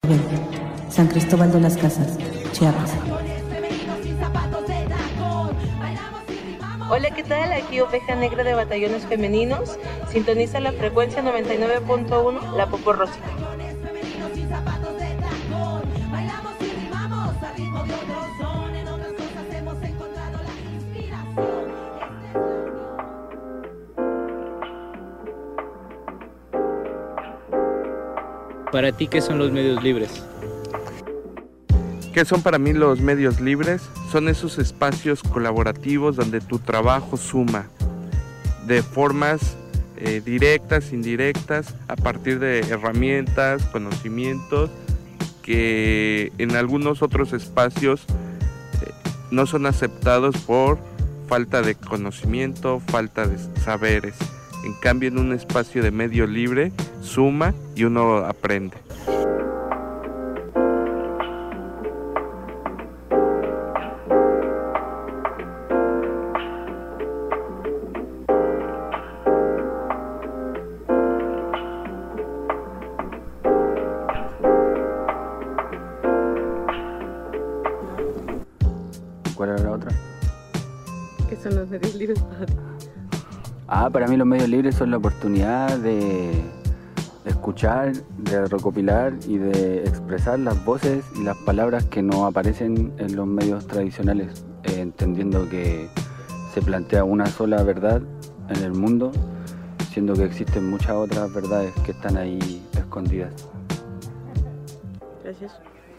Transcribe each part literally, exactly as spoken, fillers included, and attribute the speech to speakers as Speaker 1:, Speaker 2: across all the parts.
Speaker 1: San Cristóbal de las Casas, Chiapas.
Speaker 2: Hola, ¿qué tal? Aquí Oveja Negra de Batallones Femeninos. Sintoniza la frecuencia noventa y nueve punto uno, La Poporrosita.
Speaker 3: Para ti, ¿qué son los medios libres?
Speaker 4: ¿Qué son para mí los medios libres? Son esos espacios colaborativos donde tu trabajo suma de formas eh, directas, indirectas, a partir de herramientas, conocimientos que en algunos otros espacios eh, no son aceptados por falta de conocimiento, falta de saberes. En cambio, en un espacio de medio libre suma y uno aprende.
Speaker 5: ¿Cuál era la otra?
Speaker 2: ¿Qué son los medios libres para ti?
Speaker 5: Ah, para mí los medios libres son la oportunidad de escuchar, de recopilar y de expresar las voces y las palabras que no aparecen en los medios tradicionales, eh, entendiendo que se plantea una sola verdad en el mundo, siendo que existen muchas otras verdades que están ahí escondidas.
Speaker 2: Gracias.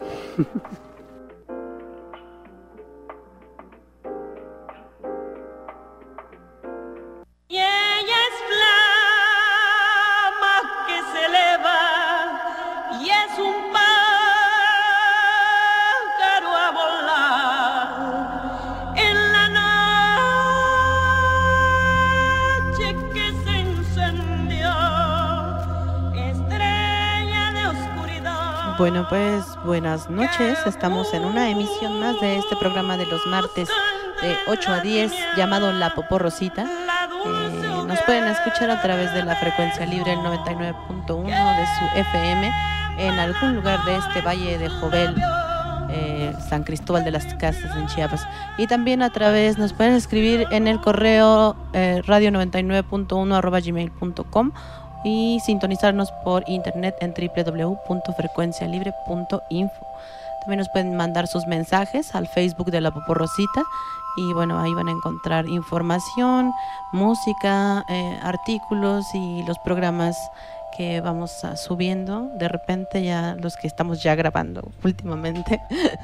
Speaker 1: Bueno, pues buenas noches, estamos en una emisión más de este programa de los martes de ocho a diez llamado La Poporrosita. Eh, nos pueden escuchar a través de la frecuencia libre el noventa y nueve punto uno de su F M en algún lugar de este valle de Jovel, eh, San Cristóbal de las Casas en Chiapas, y también a través, nos pueden escribir en el correo eh, radio noventa y nueve punto uno arroba gmail punto com y sintonizarnos por internet en doble u doble u doble u punto frecuencia libre punto info. También nos pueden mandar sus mensajes al Facebook de La Poporrosita y bueno, ahí van a encontrar información, música, eh, artículos y los programas que vamos a, subiendo. De repente ya los que estamos ya grabando últimamente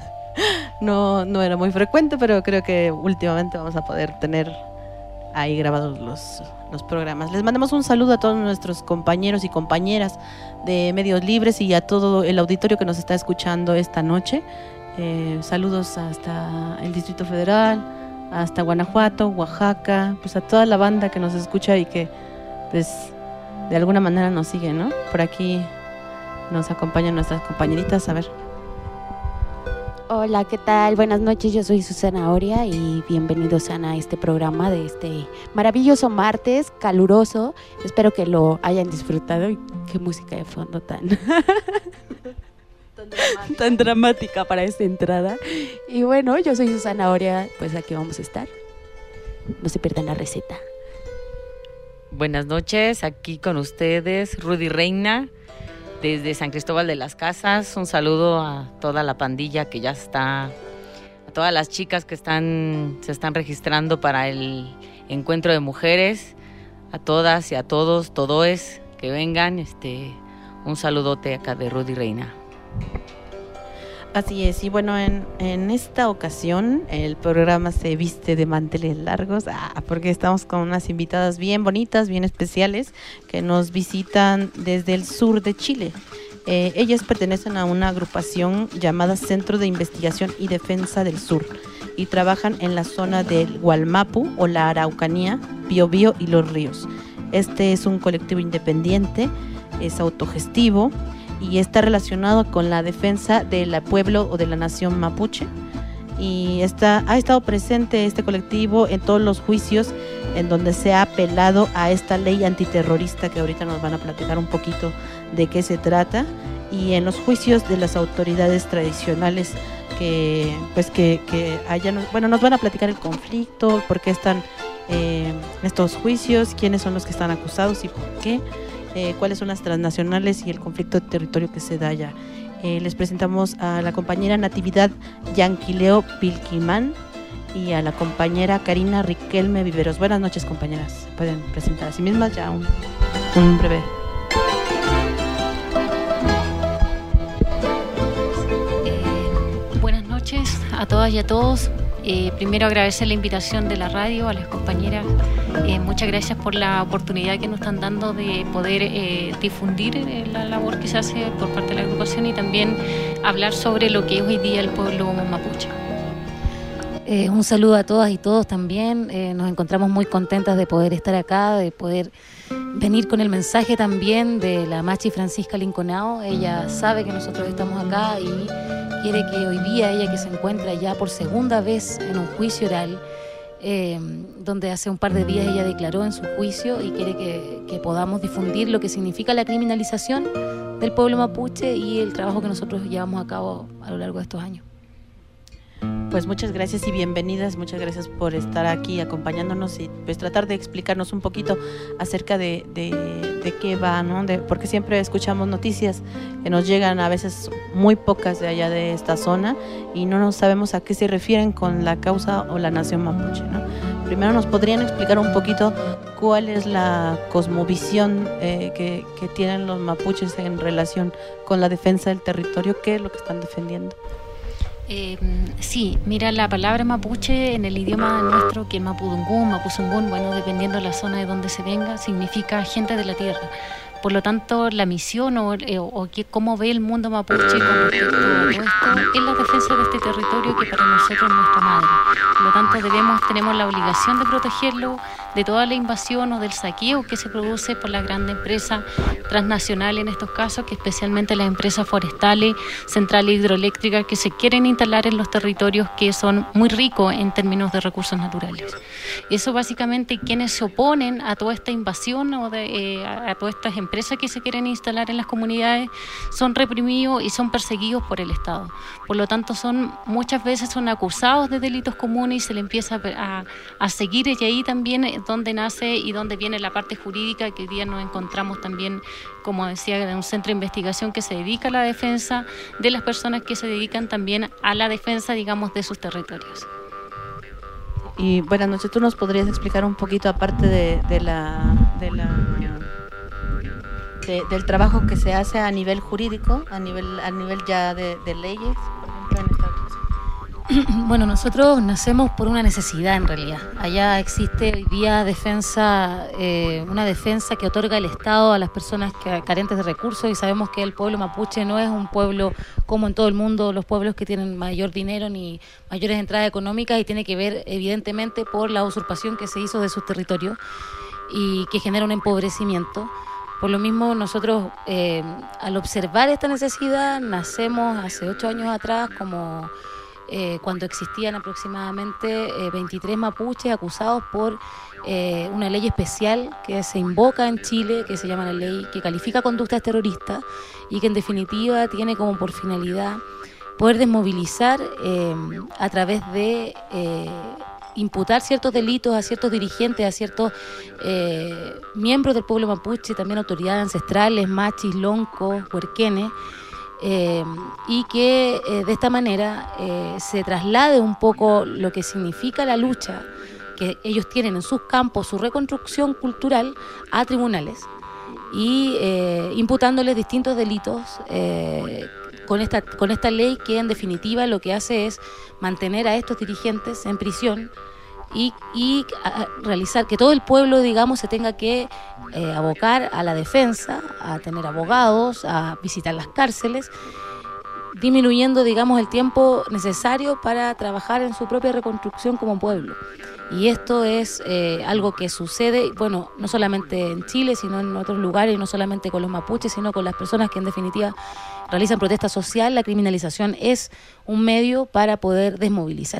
Speaker 1: no, no era muy frecuente, pero creo que últimamente vamos a poder tener ahí grabados los, los programas. Les mandamos un saludo a todos nuestros compañeros y compañeras de Medios Libres y a todo el auditorio que nos está escuchando esta noche. Eh, saludos hasta el Distrito Federal, hasta Guanajuato, Oaxaca, pues a toda la banda que nos escucha y que pues de alguna manera nos sigue, ¿no? Por aquí nos acompañan nuestras compañeritas, a ver.
Speaker 6: Hola, ¿qué tal? Buenas noches, yo soy Susana Oria y bienvenidos a este programa de este maravilloso martes caluroso. Espero que lo hayan disfrutado y qué música de fondo tan, tan, dramática. tan dramática para esta entrada. Y bueno, yo soy Susana Oria, pues aquí vamos a estar. No se pierdan la receta.
Speaker 7: Buenas noches, aquí con ustedes Rudy Reina, desde San Cristóbal de las Casas. Un saludo a toda la pandilla que ya está, a todas las chicas que están se están registrando para el encuentro de mujeres, a todas y a todos, todoes que vengan, este, un saludote acá de Rudy Reina.
Speaker 1: Así es, y bueno, en, en esta ocasión el programa se viste de manteles largos, ah, porque estamos con unas invitadas bien bonitas, bien especiales, que nos visitan desde el sur de Chile. Eh, ellas pertenecen a una agrupación llamada Centro de Investigación y Defensa del Sur y trabajan en la zona del Gualmapu o la Araucanía, Biobío y Los Ríos. Este es un colectivo independiente, es autogestivo y está relacionado con la defensa del pueblo o de la nación mapuche, y está, ha estado presente este colectivo en todos los juicios en donde se ha apelado a esta ley antiterrorista que ahorita nos van a platicar un poquito de qué se trata, y en los juicios de las autoridades tradicionales que pues que, que hayan, bueno, nos van a platicar el conflicto, por qué están eh, estos juicios, quiénes son los que están acusados y por qué, eh, cuáles son las transnacionales y el conflicto de territorio que se da allá. Eh, les presentamos a la compañera Natividad Yanquileo Pilquimán y a la compañera Karina Riquelme Viveros. Buenas noches, compañeras. Se pueden presentar a sí mismas ya un, un breve.
Speaker 8: Eh, buenas noches a todas y a todos. Eh, primero agradecer la invitación de la radio a las compañeras. Eh, muchas gracias por la oportunidad que nos están dando de poder eh, difundir eh, la labor que se hace por parte de la agrupación y también hablar sobre lo que es hoy día el pueblo mapuche.
Speaker 9: Eh, un saludo a todas y todos también. Eh, nos encontramos muy contentas de poder estar acá, de poder venir con el mensaje también de la Machi Francisca Linconao. Ella sabe que nosotros estamos acá y quiere que hoy día ella, que se encuentra ya por segunda vez en un juicio oral, eh, donde hace un par de días ella declaró en su juicio y quiere que, que podamos difundir lo que significa la criminalización del pueblo mapuche y el trabajo que nosotros llevamos a cabo a lo largo de estos años.
Speaker 1: Pues muchas gracias y bienvenidas, muchas gracias por estar aquí acompañándonos y pues tratar de explicarnos un poquito acerca de, de, de qué va, ¿no? De, porque siempre escuchamos noticias que nos llegan a veces muy pocas de allá de esta zona y no nos sabemos a qué se refieren con la causa o la nación mapuche, ¿no? Primero nos podrían explicar un poquito cuál es la cosmovisión eh, que, que tienen los mapuches en relación con la defensa del territorio, qué es lo que están defendiendo.
Speaker 8: Eh, sí, mira, la palabra mapuche en el idioma nuestro, que es mapudungún, mapuzungún, bueno, dependiendo de la zona de donde se venga, significa gente de la tierra. Por lo tanto, la misión o, eh, o que, cómo ve el mundo mapuche con respecto a todo esto es la defensa de este territorio que para nosotros es nuestra madre. Por lo tanto, debemos, tenemos la obligación de protegerlo de toda la invasión o del saqueo que se produce por las grandes empresas transnacionales en estos casos, que especialmente las empresas forestales, centrales hidroeléctricas que se quieren instalar en los territorios que son muy ricos en términos de recursos naturales. Eso básicamente quienes se oponen a toda esta invasión o de, eh, a, a todas estas empresas empresas que se quieren instalar en las comunidades son reprimidos y son perseguidos por el Estado. Por lo tanto, son muchas veces son acusados de delitos comunes y se le empieza a, a seguir, y ahí también es donde nace y donde viene la parte jurídica, que hoy día nos encontramos también, como decía, en un centro de investigación que se dedica a la defensa de las personas que se dedican también a la defensa, digamos, de sus territorios.
Speaker 1: Y buenas noches, ¿tú nos podrías explicar un poquito, aparte de, de la... De la De, del trabajo que se hace a nivel jurídico, a nivel a nivel ya de, de leyes, por ejemplo, en esta ocasión?
Speaker 9: Bueno, nosotros nacemos por una necesidad en realidad. Allá existe hoy día defensa, eh, una defensa que otorga el Estado a las personas que, carentes de recursos, y sabemos que el pueblo mapuche no es un pueblo como en todo el mundo, los pueblos que tienen mayor dinero ni mayores entradas económicas, y tiene que ver evidentemente por la usurpación que se hizo de sus territorios y que genera un empobrecimiento. Por lo mismo, nosotros, eh, al observar esta necesidad, nacemos hace ocho años atrás, como eh, cuando existían aproximadamente eh, veintitrés mapuches acusados por eh, una ley especial que se invoca en Chile, que se llama la ley que califica conductas terroristas y que en definitiva tiene como por finalidad poder desmovilizar eh, a través de... Eh, imputar ciertos delitos a ciertos dirigentes, a ciertos eh, miembros del pueblo mapuche, también autoridades ancestrales, machis, loncos, huerquenes, eh, y que eh, de esta manera eh, se traslade un poco lo que significa la lucha que ellos tienen en sus campos, su reconstrucción cultural, a tribunales, y eh, imputándoles distintos delitos eh, con esta, con esta ley, que en definitiva lo que hace es mantener a estos dirigentes en prisión y, y a, realizar que todo el pueblo, digamos, se tenga que eh, abocar a la defensa, a tener abogados, a visitar las cárceles, disminuyendo, digamos, el tiempo necesario para trabajar en su propia reconstrucción como pueblo. Y esto es eh, algo que sucede, bueno, no solamente en Chile, sino en otros lugares, y no solamente con los mapuches, sino con las personas que en definitiva realizan protesta social. La criminalización es un medio para poder desmovilizar,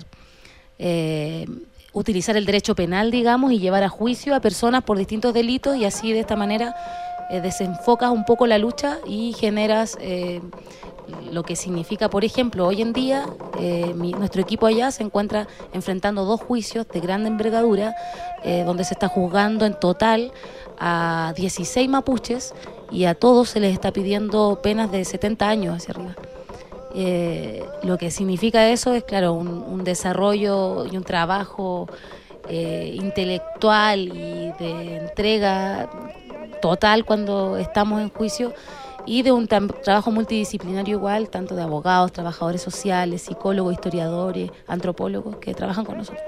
Speaker 9: eh, utilizar el derecho penal, digamos, y llevar a juicio a personas por distintos delitos, y así de esta manera eh, desenfocas un poco la lucha y generas eh, lo que significa, por ejemplo, hoy en día eh, mi, nuestro equipo allá se encuentra enfrentando dos juicios de gran envergadura, eh, donde se está juzgando en total a dieciséis mapuches y a todos se les está pidiendo penas de setenta años hacia arriba. Eh, lo que significa eso es, claro, un, un desarrollo y un trabajo eh, intelectual y de entrega total cuando estamos en juicio, y de un tam- trabajo multidisciplinario igual, tanto de abogados, trabajadores sociales, psicólogos, historiadores, antropólogos que trabajan con nosotros.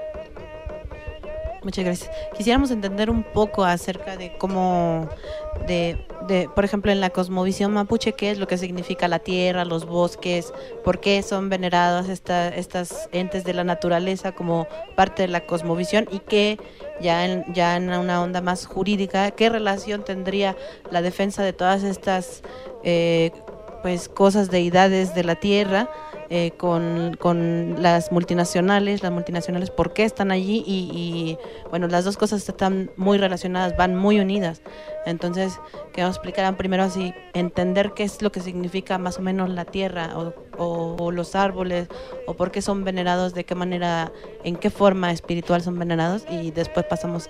Speaker 1: Muchas gracias. Quisiéramos entender un poco acerca de cómo, de, de, por ejemplo, en la cosmovisión mapuche, qué es lo que significa la tierra, los bosques, por qué son venerados esta, estas entes de la naturaleza como parte de la cosmovisión, y qué, ya en, ya en una onda más jurídica, qué relación tendría la defensa de todas estas eh, pues cosas, deidades de la tierra, Eh, con, con las multinacionales, las multinacionales, por qué están allí, y, y bueno, las dos cosas están muy relacionadas, van muy unidas. Entonces, que nos explicaran primero así, entender qué es lo que significa más o menos la tierra, o, o, o los árboles, o por qué son venerados, de qué manera, en qué forma espiritual son venerados, y después pasamos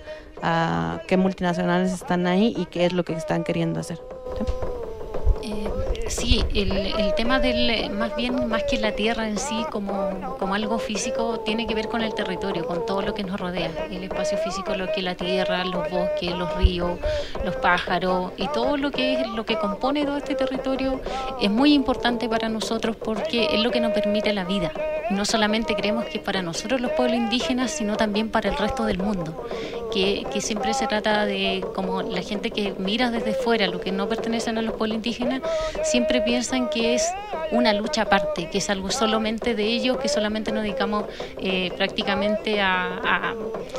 Speaker 1: a qué multinacionales están ahí y qué es lo que están queriendo hacer. ¿Sí?
Speaker 8: Eh, sí, el, el tema del, más bien, más que la tierra en sí como, como algo físico, tiene que ver con el territorio, con todo lo que nos rodea, el espacio físico, lo que es la tierra, los bosques, los ríos, los pájaros, y todo lo que es lo que compone todo este territorio es muy importante para nosotros, porque es lo que nos permite la vida. No solamente creemos que para nosotros los pueblos indígenas, sino también para el resto del mundo, que, que siempre se trata de, como la gente que mira desde fuera, lo que no pertenecen a los pueblos indígenas, siempre piensan que es una lucha aparte, que es algo solamente de ellos, que solamente nos dedicamos eh, prácticamente a, a,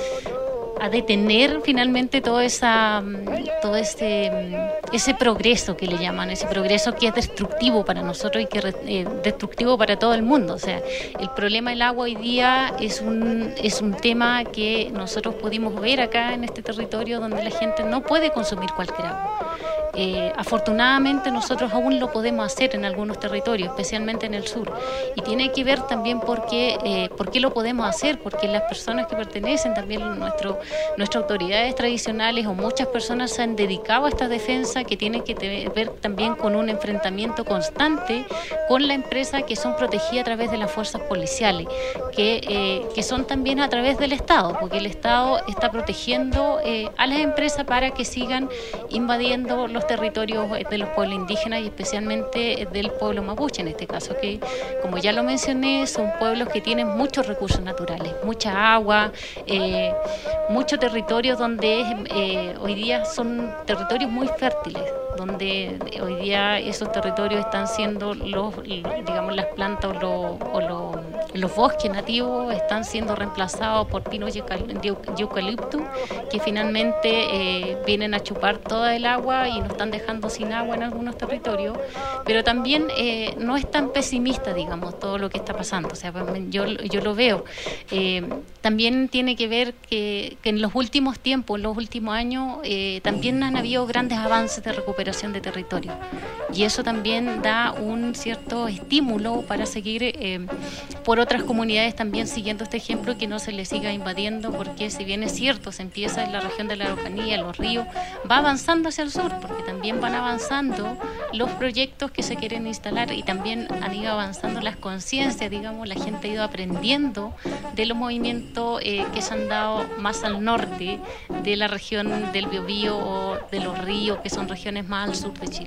Speaker 8: a detener finalmente todo, esa, todo ese, ese progreso que le llaman, ese progreso que es destructivo para nosotros y que es eh, destructivo para todo el mundo. O sea, el problema del agua hoy día es un, es un tema que nosotros pudimos ver acá en este territorio, donde la gente no puede consumir cualquier agua. Eh, afortunadamente nosotros aún lo podemos hacer en algunos territorios, especialmente en el sur, y tiene que ver también por qué, eh, por qué lo podemos hacer, porque las personas que pertenecen también a nuestro, nuestras autoridades tradicionales, o muchas personas se han dedicado a esta defensa, que tiene que ver también con un enfrentamiento constante con la empresa, que son protegidas a través de las fuerzas policiales, que, eh, que son también a través del Estado, porque el Estado está protegiendo eh, a las empresas para que sigan invadiendo los territorios de los pueblos indígenas, y especialmente del pueblo mapuche en este caso, que como ya lo mencioné, son pueblos que tienen muchos recursos naturales, mucha agua, eh, mucho territorio donde eh, hoy día son territorios muy fértiles, donde hoy día esos territorios están siendo los, digamos, las plantas o, los, o los, los bosques nativos están siendo reemplazados por pinos de eucalipto, que finalmente eh, vienen a chupar toda el agua y nos están dejando sin agua en algunos territorios. Pero también eh, no es tan pesimista, digamos, todo lo que está pasando. O sea, yo, yo lo veo. Eh, también tiene que ver que, que en los últimos tiempos, en los últimos años, eh, también han habido grandes avances de recuperación de territorio, y eso también da un cierto estímulo para seguir eh, por otras comunidades también siguiendo este ejemplo, que no se les siga invadiendo, porque si bien es cierto, se empieza en la región de la Araucanía, los ríos, va avanzando hacia el sur, porque también van avanzando los proyectos que se quieren instalar, y también han ido avanzando las conciencias, digamos, la gente ha ido aprendiendo de los movimientos eh, que se han dado más al norte de la región del Biobío o de los ríos, que son regiones más al sur de Chile.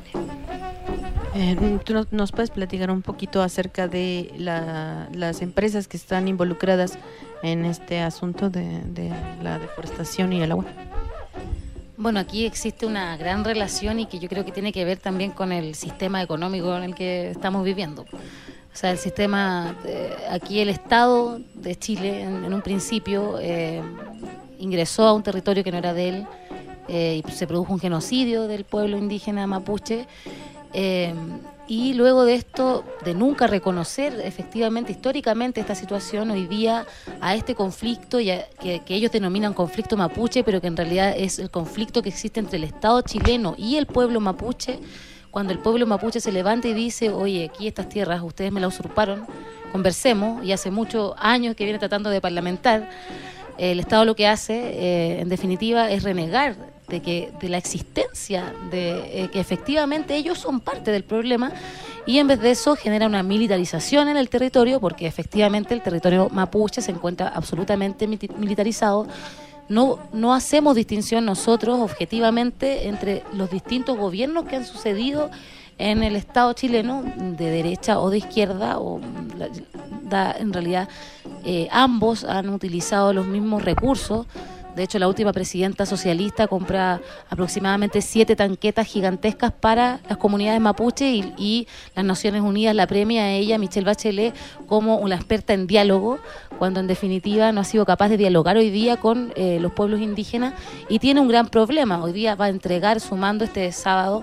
Speaker 1: Eh, ¿Tú nos, nos puedes platicar un poquito acerca de la, las empresas que están involucradas en este asunto de, de la deforestación y el agua?
Speaker 9: Bueno, aquí existe una gran relación, y que yo creo que tiene que ver también con el sistema económico en el que estamos viviendo. O sea, el sistema, de, aquí el Estado de Chile en, en un principio eh, ingresó a un territorio que no era de él, eh, y se produjo un genocidio del pueblo indígena mapuche, eh, y luego de esto, de nunca reconocer efectivamente, históricamente, esta situación, hoy día a este conflicto y a, que, que ellos denominan conflicto mapuche, pero que en realidad es el conflicto que existe entre el Estado chileno y el pueblo mapuche, cuando el pueblo mapuche se levanta y dice, oye, aquí estas tierras ustedes me las usurparon, conversemos, y hace muchos años que viene tratando de parlamentar, el Estado lo que hace, eh, en definitiva, es renegar de que de la existencia de eh, que efectivamente ellos son parte del problema, y en vez de eso genera una militarización en el territorio, porque efectivamente el territorio mapuche se encuentra absolutamente militarizado. No, no hacemos distinción nosotros objetivamente entre los distintos gobiernos que han sucedido en el Estado chileno, de derecha o de izquierda, o la, da, en realidad eh, ambos han utilizado los mismos recursos. De hecho, la última presidenta socialista compra aproximadamente siete tanquetas gigantescas para las comunidades mapuche, y, y las Naciones Unidas la premia a ella, Michelle Bachelet, como una experta en diálogo, cuando en definitiva no ha sido capaz de dialogar hoy día con eh, los pueblos indígenas, y tiene un gran problema. Hoy día va a entregar, sumando este sábado,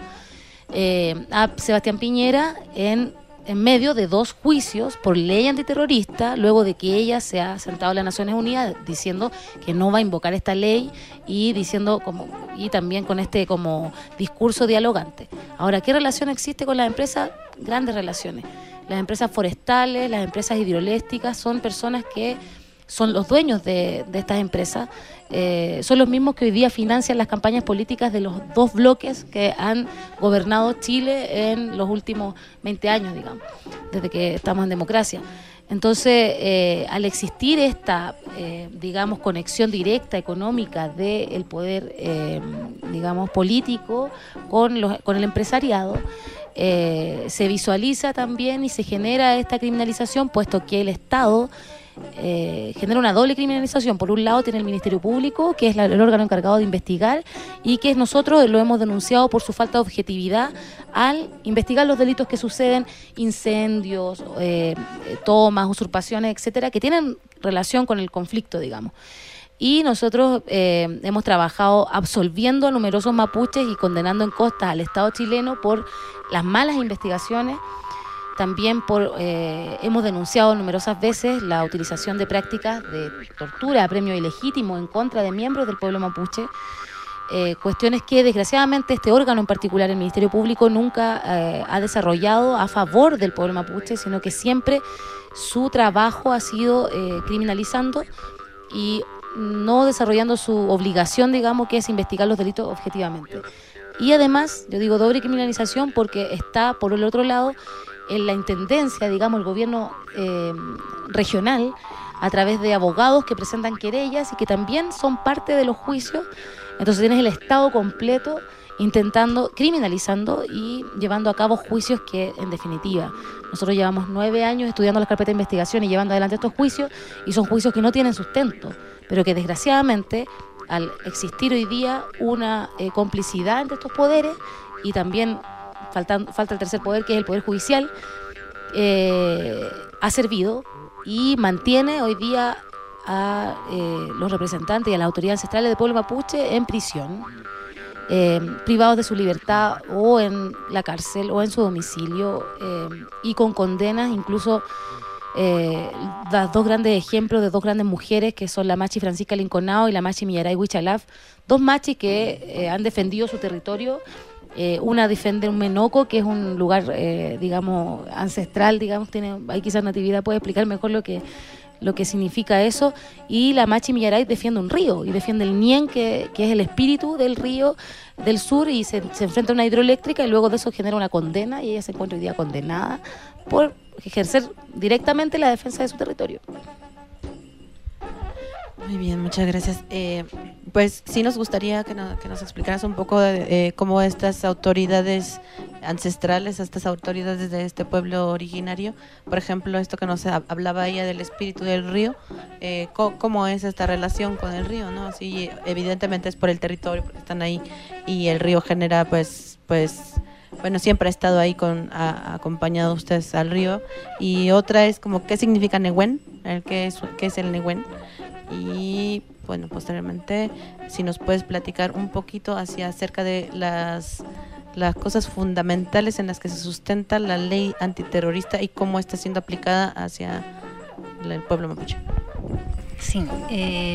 Speaker 9: eh, a Sebastián Piñera en en medio de dos juicios por ley antiterrorista, luego de que ella se ha sentado en las Naciones Unidas diciendo que no va a invocar esta ley, y diciendo como y también con este como discurso dialogante. Ahora, ¿qué relación existe con las empresas? Grandes relaciones. Las empresas forestales, las empresas hidroeléctricas son personas que son los dueños de, de estas empresas, eh, son los mismos que hoy día financian las campañas políticas de los dos bloques que han gobernado Chile en los últimos veinte años, digamos, desde que estamos en democracia. Entonces, eh, al existir esta, eh, digamos, conexión directa económica del poder, eh, digamos, político con, los, con el empresariado, eh, se visualiza también y se genera esta criminalización, puesto que el Estado Eh, genera una doble criminalización. Por un lado tiene el Ministerio Público, que es la, el órgano encargado de investigar, y que nosotros lo hemos denunciado por su falta de objetividad al investigar los delitos que suceden, incendios, eh, tomas, usurpaciones, etcétera, que tienen relación con el conflicto, digamos. Y nosotros eh, hemos trabajado absolviendo a numerosos mapuches y condenando en costas al Estado chileno por las malas investigaciones. También por eh, hemos denunciado numerosas veces la utilización de prácticas de tortura a premio ilegítimo en contra de miembros del pueblo mapuche, eh, cuestiones que desgraciadamente este órgano en particular, el Ministerio Público, nunca eh, ha desarrollado a favor del pueblo mapuche, sino que siempre su trabajo ha sido eh, criminalizando y no desarrollando su obligación, digamos, que es investigar los delitos objetivamente. Y además, yo digo doble criminalización porque está, por el otro lado, en la intendencia, digamos, el gobierno eh, regional, a través de abogados que presentan querellas y que también son parte de los juicios. Entonces tienes el Estado completo intentando, criminalizando y llevando a cabo juicios que, en definitiva, nosotros llevamos nueve años estudiando las carpetas de investigación y llevando adelante estos juicios, y son juicios que no tienen sustento, pero que desgraciadamente, al existir hoy día una eh, complicidad entre estos poderes, y también Faltan, falta el tercer poder, que es el Poder Judicial, eh, ha servido y mantiene hoy día a eh, los representantes y a las autoridades ancestrales del pueblo mapuche en prisión, eh, privados de su libertad o en la cárcel o en su domicilio, eh, y con condenas, incluso eh, das dos grandes ejemplos de dos grandes mujeres, que son la machi Francisca Linconao y la machi Millaray Huichalaf, dos machis que eh, han defendido su territorio. Eh, una defiende un Menoco, que es un lugar, eh, digamos, ancestral, digamos, tiene, ahí quizás Natividad puede explicar mejor lo que lo que significa eso, y la machi Millaray defiende un río, y defiende el Ñen, que, que es el espíritu del río del sur, y se, se enfrenta a una hidroeléctrica, y luego de eso genera una condena, y ella se encuentra hoy día condenada por ejercer directamente la defensa de su territorio.
Speaker 1: Muy bien, muchas gracias. Eh, pues sí nos gustaría que, no, que nos explicaras un poco de eh, cómo estas autoridades ancestrales, estas autoridades de este pueblo originario, por ejemplo, esto que nos hablaba ella del espíritu del río, eh, cómo, cómo es esta relación con el río, ¿no? Así, evidentemente es por el territorio, porque están ahí, y el río genera, pues, pues, bueno, siempre ha estado ahí con, a, acompañado ustedes al río. Y otra es como, ¿qué significa Nehuen? ¿Qué es, qué es el Nehuen? Y bueno, posteriormente, si nos puedes platicar un poquito hacia acerca de las las cosas fundamentales en las que se sustenta la ley antiterrorista y cómo está siendo aplicada hacia el pueblo mapuche.
Speaker 8: Sí, eh,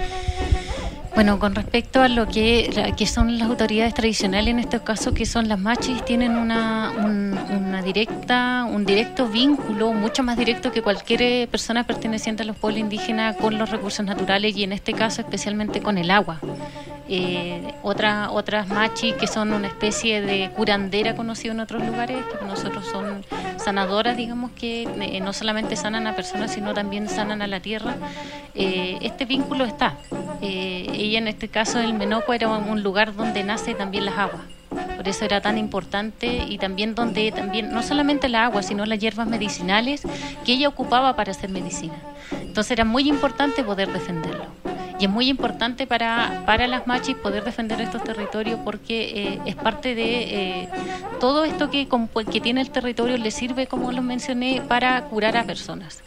Speaker 8: bueno, con respecto a lo que, que son las autoridades tradicionales, en este caso que son las machis, tienen una, un, una directa, un directo vínculo, mucho más directo que cualquier persona perteneciente a los pueblos indígenas con los recursos naturales y en este caso especialmente con el agua. Eh, otra, otras machis que son una especie de curandera conocida en otros lugares, que para nosotros son sanadoras, digamos, que eh, no solamente sanan a personas, sino también sanan a la tierra. Eh, este vínculo está. Eh, ella en este caso, el Menoco, era un lugar donde nace también las aguas. Por eso era tan importante y también donde también no solamente la agua, sino las hierbas medicinales que ella ocupaba para hacer medicina. Entonces era muy importante poder defenderlo. Y es muy importante para, para las machis poder defender estos territorios porque eh, es parte de eh, todo esto que, que tiene el territorio, le sirve, como lo mencioné, para curar a personas.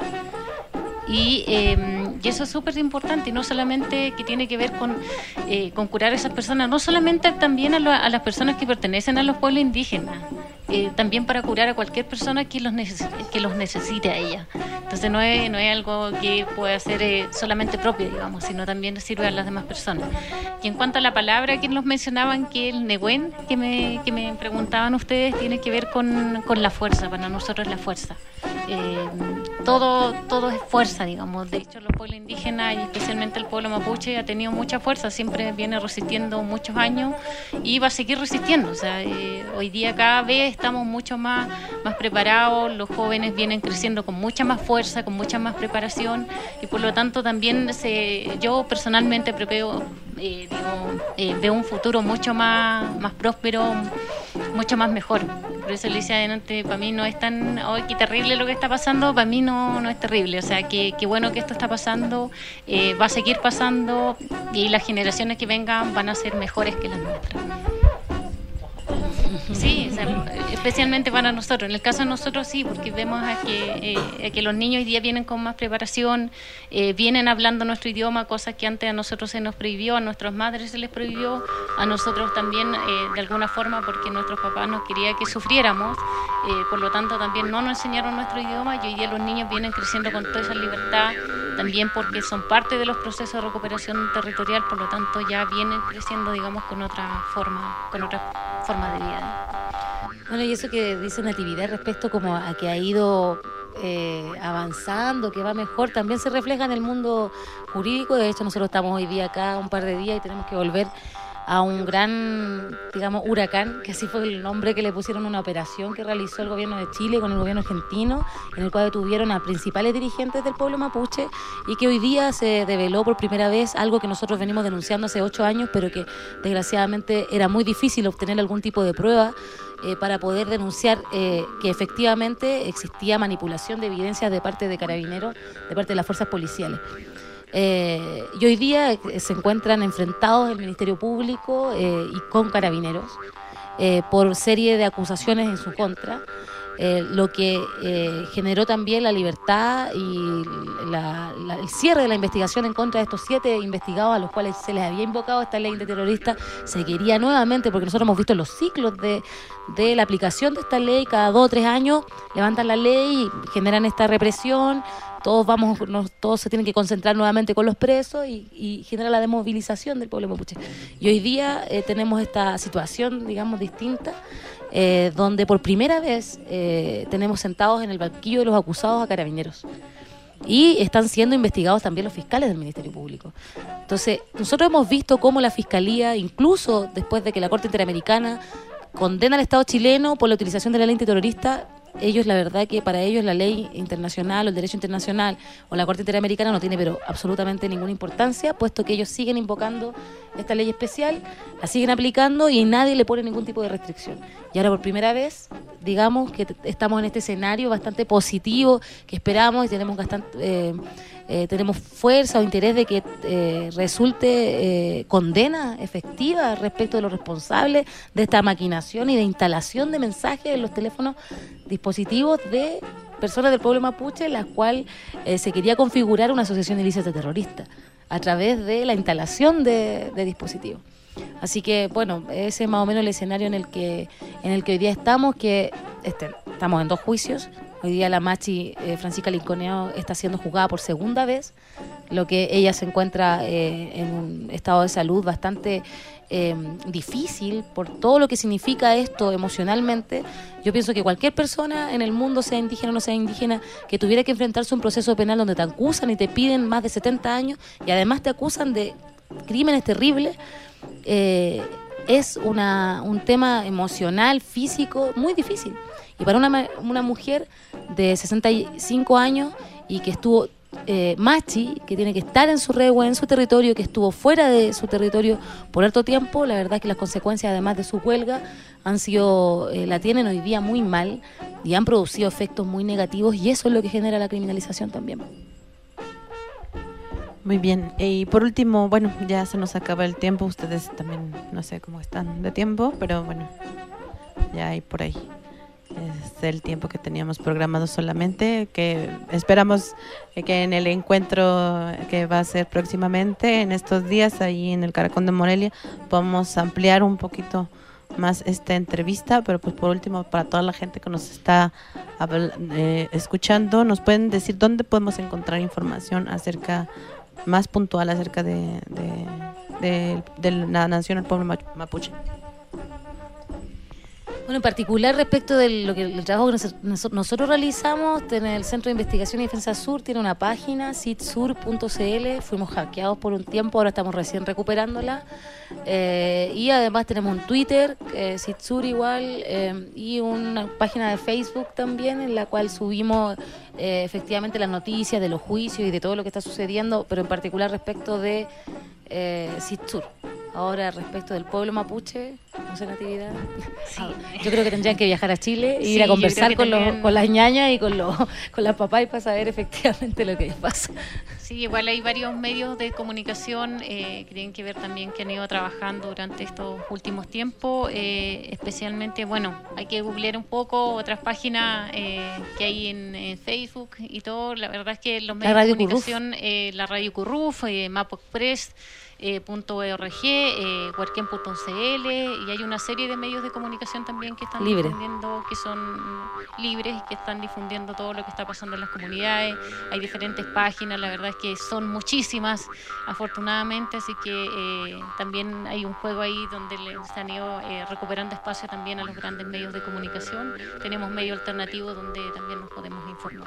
Speaker 8: Y, eh, y eso es súper importante, y no solamente que tiene que ver con, eh, con curar a esas personas, no solamente también a, lo, a las personas que pertenecen a los pueblos indígenas, eh, también para curar a cualquier persona que los, neces que los necesite a ella. Entonces no es, no es algo que pueda ser eh, solamente propio, digamos, sino también sirve a las demás personas. Y en cuanto a la palabra que nos mencionaban, que el Nehuen, que me, que me preguntaban ustedes, tiene que ver con, con la fuerza, para nosotros es la fuerza. Eh, todo, todo es fuerza, digamos. De hecho, los pueblos indígenas y especialmente el pueblo mapuche ha tenido mucha fuerza, siempre viene resistiendo muchos años y va a seguir resistiendo. O sea, eh, hoy día cada vez estamos mucho más, más preparados, los jóvenes vienen creciendo con mucha más fuerza, con mucha más preparación y por lo tanto también se, yo personalmente preparo, eh, digo, eh, veo un futuro mucho más, más próspero, mucho más mejor. Por eso le decía adelante, para mí no es tan, oh, qué terrible lo que está pasando, para mí no, no es terrible, o sea, que, que bueno que esto está pasando, eh, va a seguir pasando y las generaciones que vengan van a ser mejores que las nuestras. Sí, o sea, especialmente para nosotros. En el caso de nosotros sí, porque vemos a que, eh, a que los niños hoy día vienen con más preparación, eh, vienen hablando nuestro idioma, cosas que antes a nosotros se nos prohibió, a nuestras madres se les prohibió, a nosotros también eh, de alguna forma porque nuestros papás nos querían que sufriéramos, eh, por lo tanto también no nos enseñaron nuestro idioma y hoy día los niños vienen creciendo con toda esa libertad, también porque son parte de los procesos de recuperación territorial, por lo tanto ya vienen creciendo, digamos, con otra forma, con otra forma de vida.
Speaker 9: Bueno, y eso que dice Natividad respecto como a que ha ido eh, avanzando, que va mejor, también se refleja en el mundo jurídico. De hecho, nosotros estamos hoy día acá un par de días y tenemos que volver a un gran, digamos, huracán, que así fue el nombre que le pusieron a una operación que realizó el gobierno de Chile con el gobierno argentino, en el cual detuvieron a principales dirigentes del pueblo mapuche y que hoy día se develó por primera vez algo que nosotros venimos denunciando hace ocho años, pero que desgraciadamente era muy difícil obtener algún tipo de prueba eh, para poder denunciar eh, que efectivamente existía manipulación de evidencias de parte de carabineros, de parte de las fuerzas policiales. Eh, y hoy día se encuentran enfrentados el Ministerio Público eh, y con carabineros eh, por serie de acusaciones en su contra, eh, lo que eh, generó también la libertad y la, la, el cierre de la investigación en contra de estos siete investigados a los cuales se les había invocado esta ley antiterrorista. Se quería nuevamente, porque nosotros hemos visto los ciclos de, de la aplicación de esta ley, cada dos o tres años levantan la ley y generan esta represión. Todos vamos, nos, todos se tienen que concentrar nuevamente con los presos y, y genera la desmovilización del pueblo mapuche. Y hoy día eh, tenemos esta situación, digamos, distinta, eh, donde por primera vez eh, tenemos sentados en el banquillo de los acusados a carabineros. Y están siendo investigados también los fiscales del Ministerio Público. Entonces, nosotros hemos visto cómo la Fiscalía, incluso después de que la Corte Interamericana condena al Estado chileno por la utilización de la ley antiterrorista, ellos, la verdad que para ellos la ley internacional o el derecho internacional o la Corte Interamericana no tiene pero absolutamente ninguna importancia, puesto que ellos siguen invocando esta ley especial, la siguen aplicando y nadie le pone ningún tipo de restricción. Y ahora por primera vez, digamos que estamos en este escenario bastante positivo, que esperamos y tenemos bastante... Eh, Eh, tenemos fuerza o interés de que eh, resulte eh, condena efectiva respecto de los responsables de esta maquinación y de instalación de mensajes en los teléfonos dispositivos de personas del pueblo mapuche, en la cual eh, se quería configurar una asociación ilícita terrorista. a través de la instalación de, de dispositivos. Así que, bueno, ese es más o menos el escenario en el que en el que hoy día estamos, que este, estamos en dos juicios. Hoy día la Machi eh, Francisca Linconeo está siendo juzgada por segunda vez, lo que ella se encuentra eh, en un estado de salud bastante eh, difícil por todo lo que significa esto emocionalmente. Yo pienso que cualquier persona en el mundo, sea indígena o no sea indígena, que tuviera que enfrentarse a un proceso penal donde te acusan y te piden más de setenta años y además te acusan de crímenes terribles, eh, es una, un tema emocional, físico, muy difícil. Y para una, una mujer de sesenta y cinco años y que estuvo eh, machi, que tiene que estar en su regua, en su territorio, que estuvo fuera de su territorio por harto tiempo, la verdad es que las consecuencias, además de su huelga, han sido, eh, la tienen hoy día muy mal y han producido efectos muy negativos, y eso es lo que genera la criminalización también.
Speaker 1: Muy bien, y por último, bueno, ya se nos acaba el tiempo, ustedes también no sé cómo están de tiempo, pero bueno, ya hay por ahí. Es el tiempo que teníamos programado solamente, que esperamos que en el encuentro que va a ser próximamente, en estos días, ahí en el Caracol de Morelia, podamos ampliar un poquito más esta entrevista, pero pues por último, para toda la gente que nos está eh, escuchando, ¿nos pueden decir dónde podemos encontrar información acerca, más puntual acerca de, de, de, de la nación del pueblo mapuche?
Speaker 9: Bueno, en particular respecto de lo que el trabajo que nos, nosotros realizamos, en el Centro de Investigación y Defensa Sur tiene una página, citsur punto c l, fuimos hackeados por un tiempo, ahora estamos recién recuperándola, eh, y además tenemos un Twitter, eh, citsur igual, eh, y una página de Facebook también, en la cual subimos eh, efectivamente las noticias de los juicios y de todo lo que está sucediendo, pero en particular respecto de eh, citsur. Ahora, respecto del pueblo mapuche, no sé, Natividad. Sí. Yo creo que tendrían que viajar a Chile e sí, ir a conversar con, también... los, con las ñañas y con, los, con las papás y para saber efectivamente lo que les pasa.
Speaker 8: Sí, igual hay varios medios de comunicación eh, que tienen que ver también, que han ido trabajando durante estos últimos tiempos, eh, especialmente, bueno, hay que googlear un poco otras páginas eh, que hay en, en Facebook y todo. La verdad es que los medios de comunicación, eh, la Radio Curruf, eh, Mapo Express, Eh, .org, eh, huarquén punto c l, y hay una serie de medios de comunicación también que están Libre. difundiendo, que son libres y que están difundiendo todo lo que está pasando en las comunidades. Hay diferentes páginas, la verdad es que son muchísimas, afortunadamente, así que eh, también hay un juego ahí donde le, se han ido eh, recuperando espacio también a los grandes medios de comunicación. Tenemos medios alternativos donde también nos podemos informar.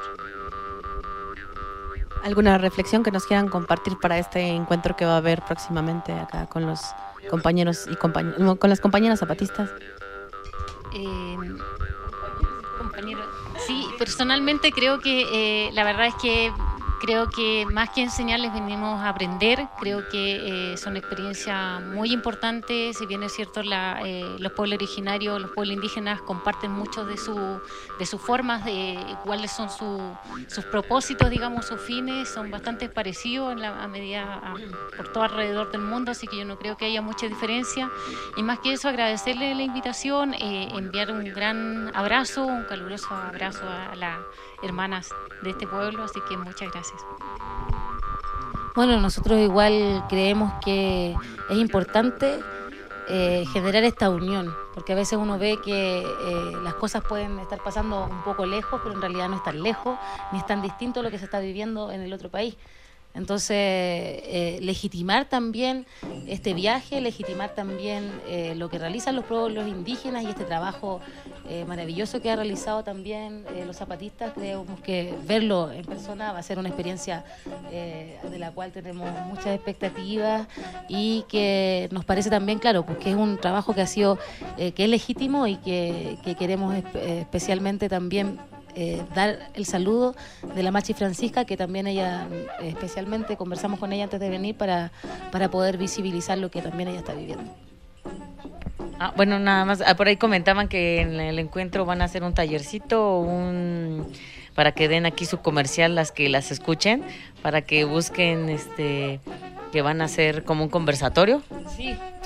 Speaker 1: ¿Alguna reflexión que nos quieran compartir para este encuentro que va a haber próximamente acá con los compañeros y compañ- con las compañeras zapatistas?
Speaker 8: Eh, compañero, sí, personalmente creo que eh, la verdad es que creo que más que enseñarles venimos a aprender. Creo que eh, son experiencias muy importantes. Si bien es cierto, la, eh, los pueblos originarios, los pueblos indígenas comparten muchos de, su, de sus formas, de cuáles son su, sus propósitos, digamos, sus fines, son bastante parecidos en la, a medida a, por todo alrededor del mundo, así que yo no creo que haya mucha diferencia. Y más que eso, agradecerle la invitación, eh, enviar un gran abrazo, un caluroso abrazo a las hermanas de este pueblo, así que muchas gracias.
Speaker 9: Bueno, nosotros igual creemos que es importante eh, generar esta unión, porque a veces uno ve que eh, las cosas pueden estar pasando un poco lejos, pero en realidad no es tan lejos, ni es tan distinto a lo que se está viviendo en el otro país. Entonces, eh, legitimar también este viaje, legitimar también eh, lo que realizan los pueblos indígenas y este trabajo eh, maravilloso que ha realizado también eh, los zapatistas. Creemos que verlo en persona va a ser una experiencia eh, de la cual tenemos muchas expectativas y que nos parece también, claro, pues que es un trabajo que ha sido, eh, que es legítimo y que, que queremos espe- especialmente también Eh, dar el saludo de la Machi Francisca, que también ella, eh, especialmente conversamos con ella antes de venir para, para poder visibilizar lo que también ella está viviendo.
Speaker 7: Ah, bueno, nada más, ah, por ahí comentaban que en el encuentro van a hacer un tallercito, un para que den aquí su comercial las que las escuchen, para que busquen este que van a hacer como un conversatorio.
Speaker 9: Sí,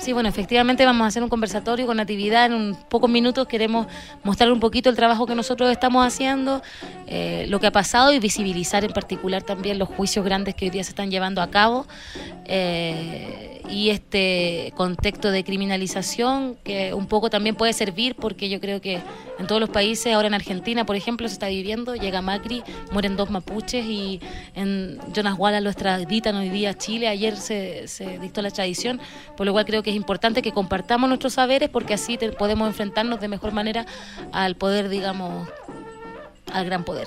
Speaker 9: Sí, bueno, efectivamente vamos a hacer un conversatorio con Natividad. En un pocos minutos queremos mostrar un poquito el trabajo que nosotros estamos haciendo, eh, lo que ha pasado y visibilizar en particular también los juicios grandes que hoy día se están llevando a cabo eh, y este contexto de criminalización que un poco también puede servir porque yo creo que en todos los países, ahora en Argentina, por ejemplo, se está viviendo, llega Macri, mueren dos mapuches y en Jonas Wallace lo extraditan hoy día a Chile, ayer se, se dictó la extradición, por lo cual creo que es importante que compartamos nuestros saberes porque así te, podemos enfrentarnos de mejor manera al poder, digamos, al gran poder.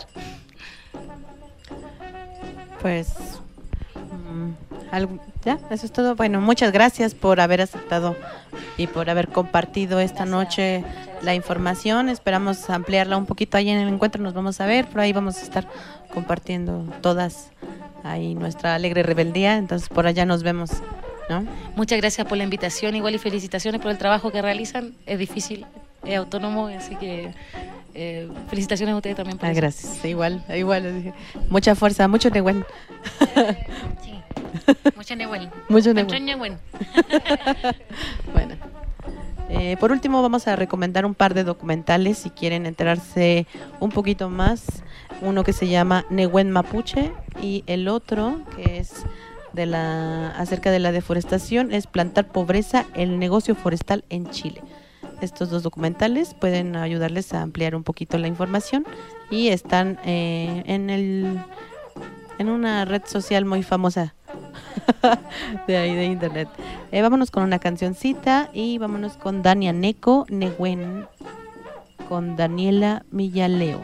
Speaker 1: Pues, um, algo, ya, eso es todo. Bueno, muchas gracias por haber aceptado y por haber compartido esta noche la información. Esperamos ampliarla un poquito ahí en el encuentro, nos vamos a ver, por ahí vamos a estar compartiendo todas ahí nuestra alegre rebeldía, entonces por allá nos vemos, ¿no?
Speaker 9: Muchas gracias por la invitación, igual y felicitaciones por el trabajo que realizan, es difícil, es autónomo, así que eh, felicitaciones a ustedes también por
Speaker 1: ah,
Speaker 9: eso.
Speaker 1: Gracias, igual, igual, mucha fuerza, mucho Nehuen.
Speaker 8: Sí, mucho Nehuen.
Speaker 1: Mucho Nehuen. Bueno. Eh, por último vamos a recomendar un par de documentales si quieren enterarse un poquito más. Uno que se llama Nehuen Mapuche y el otro que es de la acerca de la deforestación es Plantar Pobreza, el negocio forestal en Chile. Estos dos documentales pueden ayudarles a ampliar un poquito la información y están eh, en el en una red social muy famosa de ahí de internet. Eh, vámonos con una cancioncita y vámonos con Dania Neco, Nehuen, con Daniela Millaleo.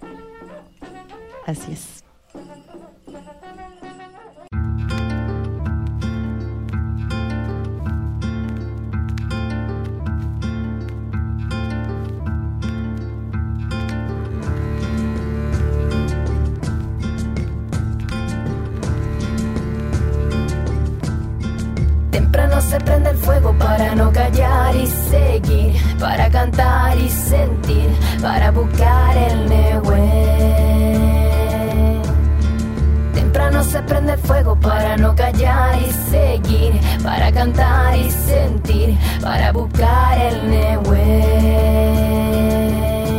Speaker 1: Así es.
Speaker 10: Temprano se prende el fuego para no callar y seguir, para cantar y sentir, para buscar el Nehuen. Temprano se prende el fuego para no callar y seguir, para cantar y sentir, para buscar el Nehuen.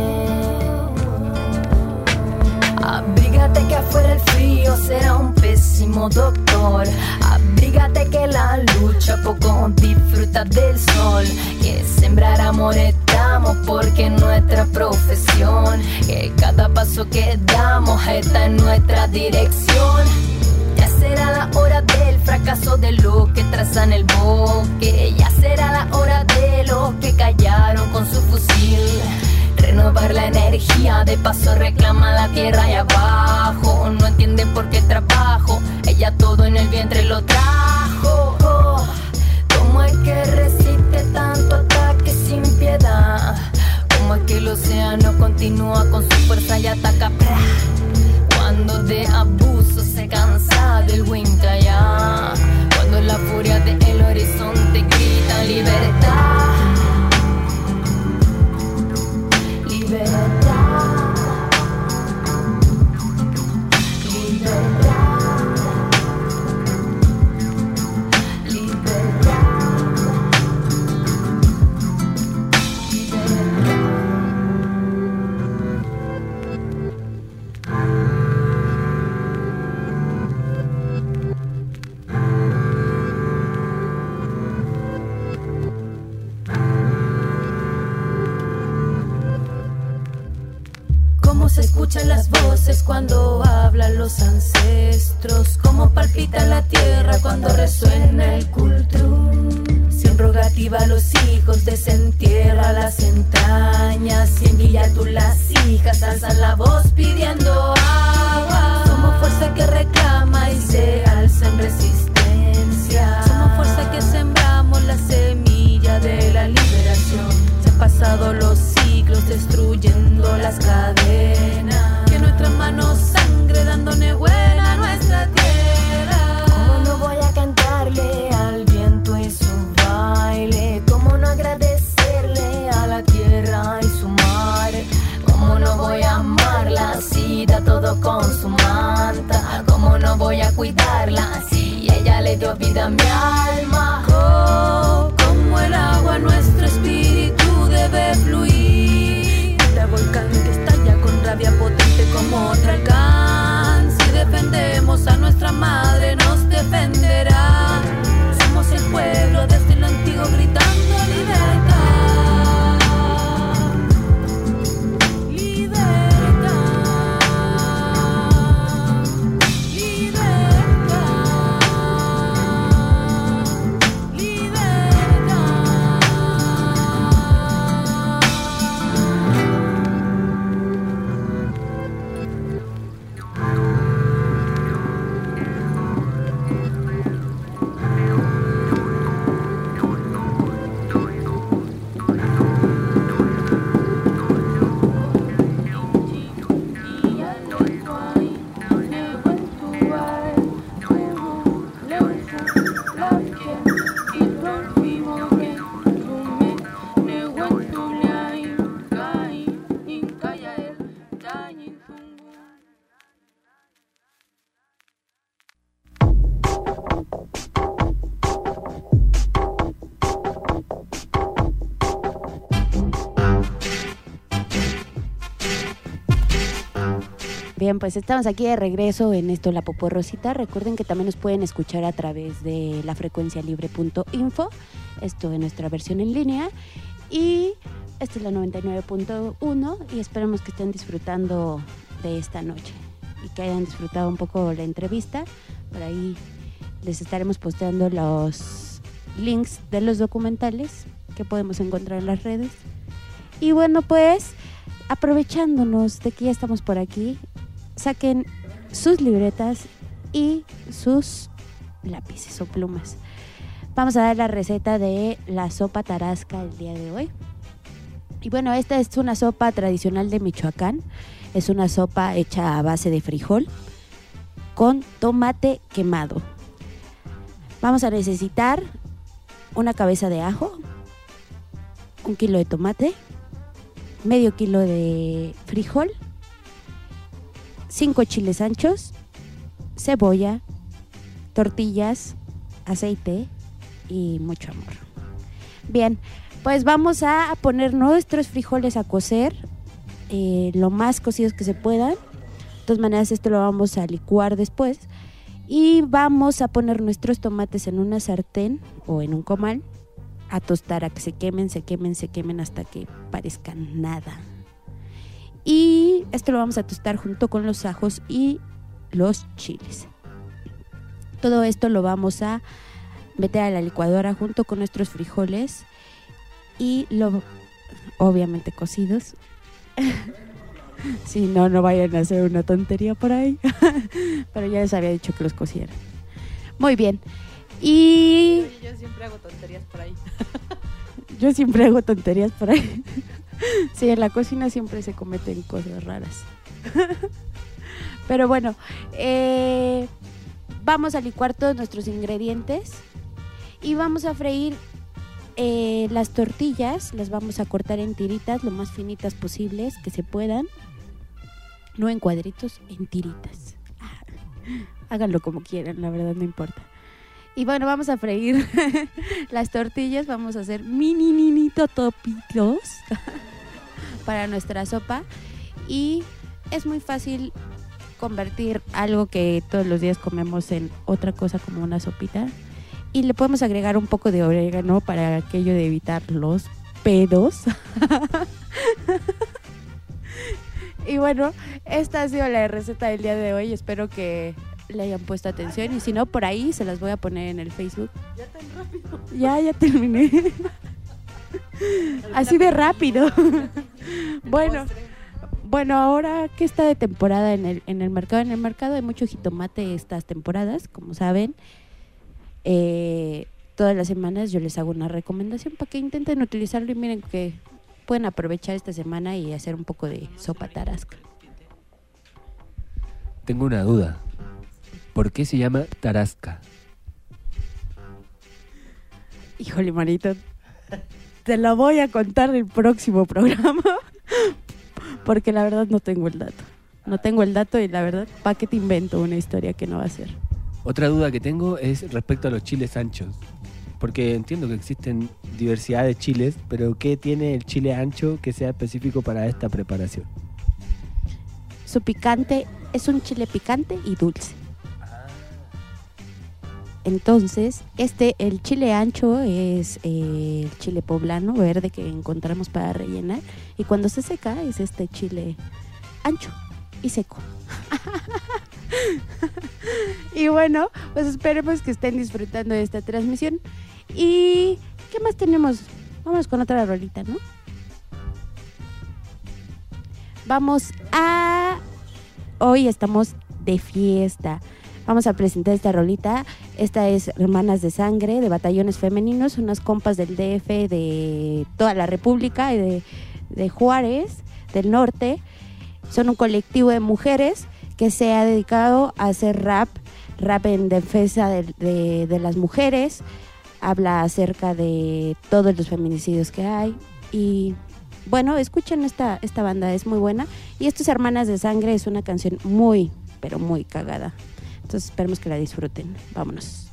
Speaker 10: Abrígate que afuera el frío será un pésimo doctor. Abrígate que la lucha poco disfruta del sol. Que sembrar amor estamos porque es nuestra profesión. Que cada paso que damos está en nuestra dirección. Ya será la hora del fracaso de los que trazan el bosque. Ya será la hora de los que callaron con su fusil. Renovar la energía, de paso reclama la tierra y abajo. No entienden por qué trabajo, ella todo en el vientre lo trajo. Oh, ¿cómo es que resiste tanto ataque sin piedad? ¿Cómo es que el océano continúa con su fuerza y ataca? Cuando de abuso se cansa del Winkaya. Cuando la furia del horizonte grita libertad. Libertad, libertad, libertad, se escuchan las voces cuando hablan los ancestros, cómo palpita la tierra cuando resuena el cultrum. Sin rogativa a los hijos desentierra las entrañas, y en Villa tú las hijas alzan la voz pidiendo agua. Somos fuerza que reclama y se alza en resistencia. Somos fuerza que sembramos la semilla de la liberación. Se han pasado los siglos destruyendo las cadenas, que nuestras manos sangre dando Nehuen a nuestra tierra. ¿Cómo no voy a cantarle al viento y su baile? ¿Cómo no agradecerle a la tierra y su mar? ¿Cómo no voy a amarla si da todo con su manta? ¿Cómo no voy a cuidarla si ella le dio vida a mi alma? Oh, ¿cómo
Speaker 6: Bien, pues estamos aquí de regreso en esto La Popó Rosita. Recuerden que también nos pueden escuchar a través de la frecuencia libre punto info, esto en nuestra versión en línea. Y esta es la noventa y nueve punto uno y esperamos que estén disfrutando de esta noche y que hayan disfrutado un poco la entrevista. Por ahí les estaremos posteando los links de los documentales que podemos encontrar en las redes. Y bueno, pues aprovechándonos de que ya estamos por aquí, saquen sus libretas y sus lápices o plumas. Vamos a dar la receta de la sopa tarasca el día de hoy. Y bueno, esta es una sopa tradicional de Michoacán. Es una sopa hecha a base de frijol con tomate quemado. Vamos a necesitar una cabeza de ajo, un kilo de tomate, medio kilo de frijol, cinco chiles anchos, cebolla, tortillas, aceite y mucho amor. Bien, pues vamos a poner nuestros frijoles a cocer eh, lo más cocidos que se puedan. De todas maneras, esto lo vamos a licuar después. Y vamos a poner nuestros tomates en una sartén o en un comal a tostar, a que se quemen, se quemen, se quemen hasta que parezcan nada. Y esto lo vamos a tostar junto con los ajos y los chiles. Todo esto lo vamos a meter a la licuadora junto con nuestros frijoles y lo obviamente cocidos. Si no, no vayan a hacer una tontería por ahí. Pero ya les había dicho que los cocieran. Muy bien. Y
Speaker 1: yo siempre hago tonterías por ahí.
Speaker 6: Yo siempre hago tonterías por ahí. Sí, en la cocina siempre se cometen cosas raras. Pero bueno, eh, vamos a licuar todos nuestros ingredientes y vamos a freír eh, las tortillas. Las vamos a cortar en tiritas lo más finitas posibles que se puedan. No en cuadritos, en tiritas. Háganlo como quieran, la verdad no importa. Y bueno, vamos a freír las tortillas. Vamos a hacer mini, mini totopitos para nuestra sopa. Y es muy fácil convertir algo que todos los días comemos en otra cosa como una sopita. Y le podemos agregar un poco de orégano para aquello de evitar los pedos. Y bueno, esta ha sido la receta del día de hoy. Espero que le hayan puesto atención y si no, por ahí se las voy a poner en el Facebook.
Speaker 1: Ya tan rápido.
Speaker 6: Ya, ya terminé. Así de rápido. Bueno, bueno, ahora que está de temporada en el, en el mercado, en el mercado hay mucho jitomate estas temporadas, como saben. Eh, todas las semanas yo les hago una recomendación para que intenten utilizarlo y miren que pueden aprovechar esta semana y hacer un poco de sopa tarasca.
Speaker 11: Tengo una duda. ¿Por qué se llama tarasca?
Speaker 6: Híjole, manito, te lo voy a contar en el próximo programa porque la verdad no tengo el dato. No tengo el dato y la verdad, ¿para qué te invento una historia que no va a ser?
Speaker 11: Otra duda que tengo es respecto a los chiles anchos. Porque entiendo que existen diversidad de chiles, pero ¿qué tiene el chile ancho que sea específico para esta preparación?
Speaker 6: Su picante es un chile picante y dulce. Entonces, este, el chile ancho es eh, el chile poblano verde que encontramos para rellenar. Y cuando se seca es este chile ancho y seco. Y bueno, pues esperemos que estén disfrutando de esta transmisión. ¿Y qué más tenemos? Vamos con otra rolita, ¿no? Vamos a... Hoy estamos de fiesta. Vamos a presentar esta rolita. Esta es Hermanas de Sangre, de Batallones Femeninos, unas compas del D F, de toda la República, y de, de Juárez, del norte. Son un colectivo de mujeres que se ha dedicado a hacer rap, rap en defensa de, de, de las mujeres. Habla acerca de todos los feminicidios que hay. Y bueno, escuchen esta, esta banda, es muy buena. Y esto es Hermanas de Sangre, es una canción muy, pero muy cagada. Entonces esperemos que la disfruten. Vámonos.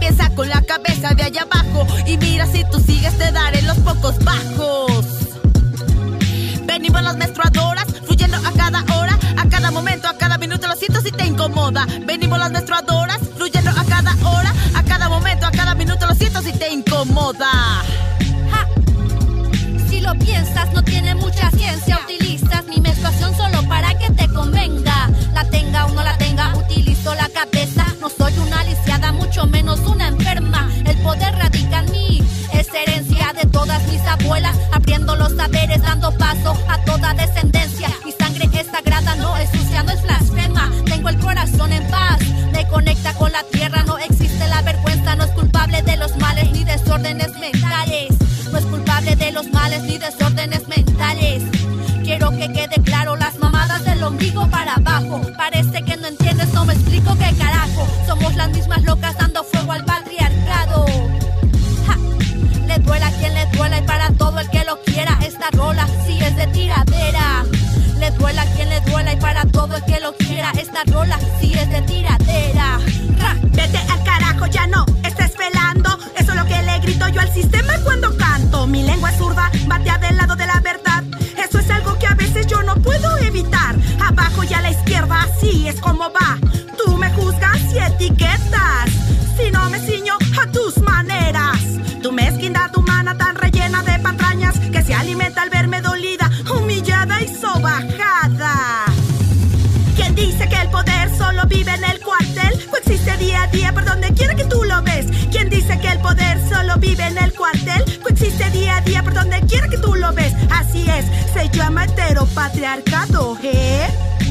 Speaker 12: piensa con la cabeza de allá abajo. Y mira, si tú sigues te daré los pocos bajos. Venimos las menstruadoras, fluyendo a cada hora, a cada momento, a cada minuto, lo siento si te incomoda. Venimos las menstruadoras, fluyendo a cada hora, a cada momento, a cada minuto, lo siento si te incomoda.
Speaker 13: Ja. Si lo piensas, no tiene mucha ciencia. Utilizas mi menstruación solo para que te convenga. La tenga o no la tenga, utilizo la cabeza. No soy una lisiada, mucho menos una enferma. El poder radica en mí, es herencia de todas mis abuelas. Abriendo los saberes, dando paso a toda descendencia. Mi sangre es sagrada, no es sucia, no es blasfema. Tengo el corazón en paz, me conecta con la tierra. No existe la vergüenza, no es culpable de los males ni desórdenes mentales. No es culpable de los males ni desórdenes mentales. Quiero que quede claro, las mamadas del ombligo para abajo. Parece que no entiendes, no me explico qué carajo. Somos las mismas locas dando fuego al patriarcado. Ja. Le duela a quien le duela y para todo el que lo quiera. Esta rola sí es de tiradera. Le duela a quien le duela y para todo el que lo quiera. Esta rola sí es de tiradera. Ra.
Speaker 12: Vete al carajo, ya no estés pelando. Eso es lo que le grito yo al sistema cuando canto. Mi lengua es zurda, batea del lado de la verdad. Eso es algo que a veces yo no puedo evitar. Abajo y a la izquierda, así es como va. Tú me juzgas y etiquetas si no me ciño a tus maneras. Tu mezquindad humana tan rellena de patrañas que se alimenta al verme dolida, humillada y sobajada. ¿Quién dice que el poder solo vive en el cuartel? O existe día a día por donde quiera que tú lo ves. ¿Quién dice que el poder solo vive en el cuartel? O existe día a día por donde quiera que tú lo ves. Así es, se llama heteropatriarcado, ¿eh?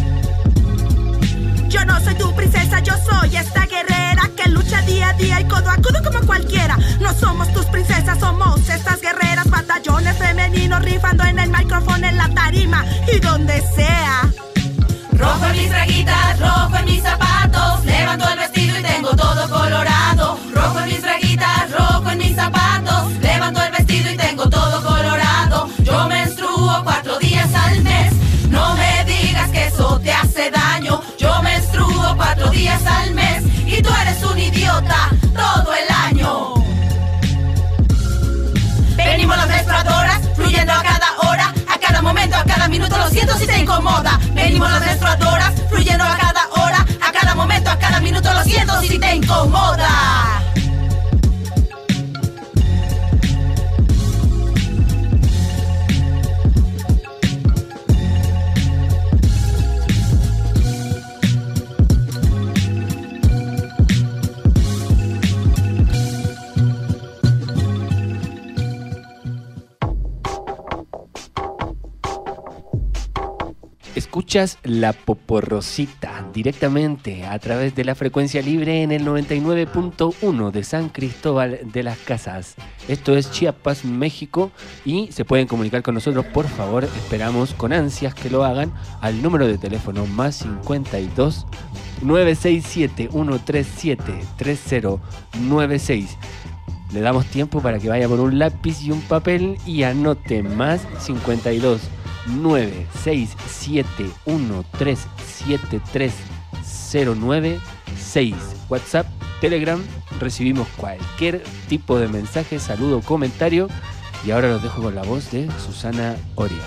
Speaker 12: Yo no soy tu princesa, yo soy esta guerrera que lucha día a día y codo a codo como cualquiera. No somos tus princesas, somos estas guerreras. Batallones femeninos rifando en el micrófono, en la tarima y donde sea. Rojo en mis braguitas, rojo en mis zapatos. Levanto el vestido y tengo todo colorado. Rojo en mis braguitas, rojo en mis zapatos. Levanto el vestido y tengo todo colorado. Yo menstruo cuatro días al mes. No me digas que eso te hace daño. Yo menstruo cuatro días al mes y tú eres un idiota todo el año. Venimos las menstruadoras, fluyendo a cada hora, a cada momento, a cada minuto, lo siento si te incomoda. Venimos las menstruadoras, fluyendo a cada hora, a cada momento, a cada minuto, lo siento si te incomoda.
Speaker 11: Escuchas La Poporrosita directamente a través de la frecuencia libre en el noventa y nueve punto uno de San Cristóbal de las Casas. Esto es Chiapas, México, y se pueden comunicar con nosotros, por favor, esperamos con ansias que lo hagan al número de teléfono más cincuenta y dos, nueve seis siete, uno tres siete, tres cero nueve seis. Le damos tiempo para que vaya por un lápiz y un papel y anote más cincuenta y dos, nueve seis siete, uno tres siete, tres cero nueve seis. WhatsApp, Telegram, recibimos cualquier tipo de mensaje, saludo, comentario. Y ahora los dejo con la voz de Susana Oria.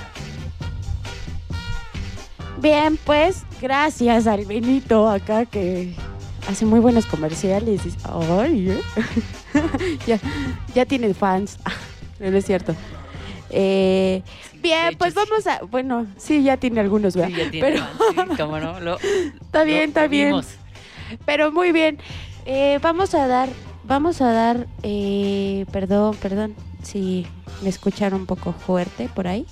Speaker 6: Bien, pues gracias al Benito acá que hace muy buenos comerciales. Ay, ¿eh? ya, ya tiene fans. No, no es cierto. Eh, bien, pues vamos a... Bueno, sí, ya tiene algunos, ¿verdad?
Speaker 7: Sí, ya tiene,
Speaker 6: pero
Speaker 7: sí, cómo no, lo,
Speaker 6: está bien,
Speaker 7: lo
Speaker 6: está bien.
Speaker 7: vimos.
Speaker 6: Pero muy bien. Eh, vamos a dar... Vamos a dar... Eh, perdón, perdón. Si me escucharon un poco fuerte por ahí.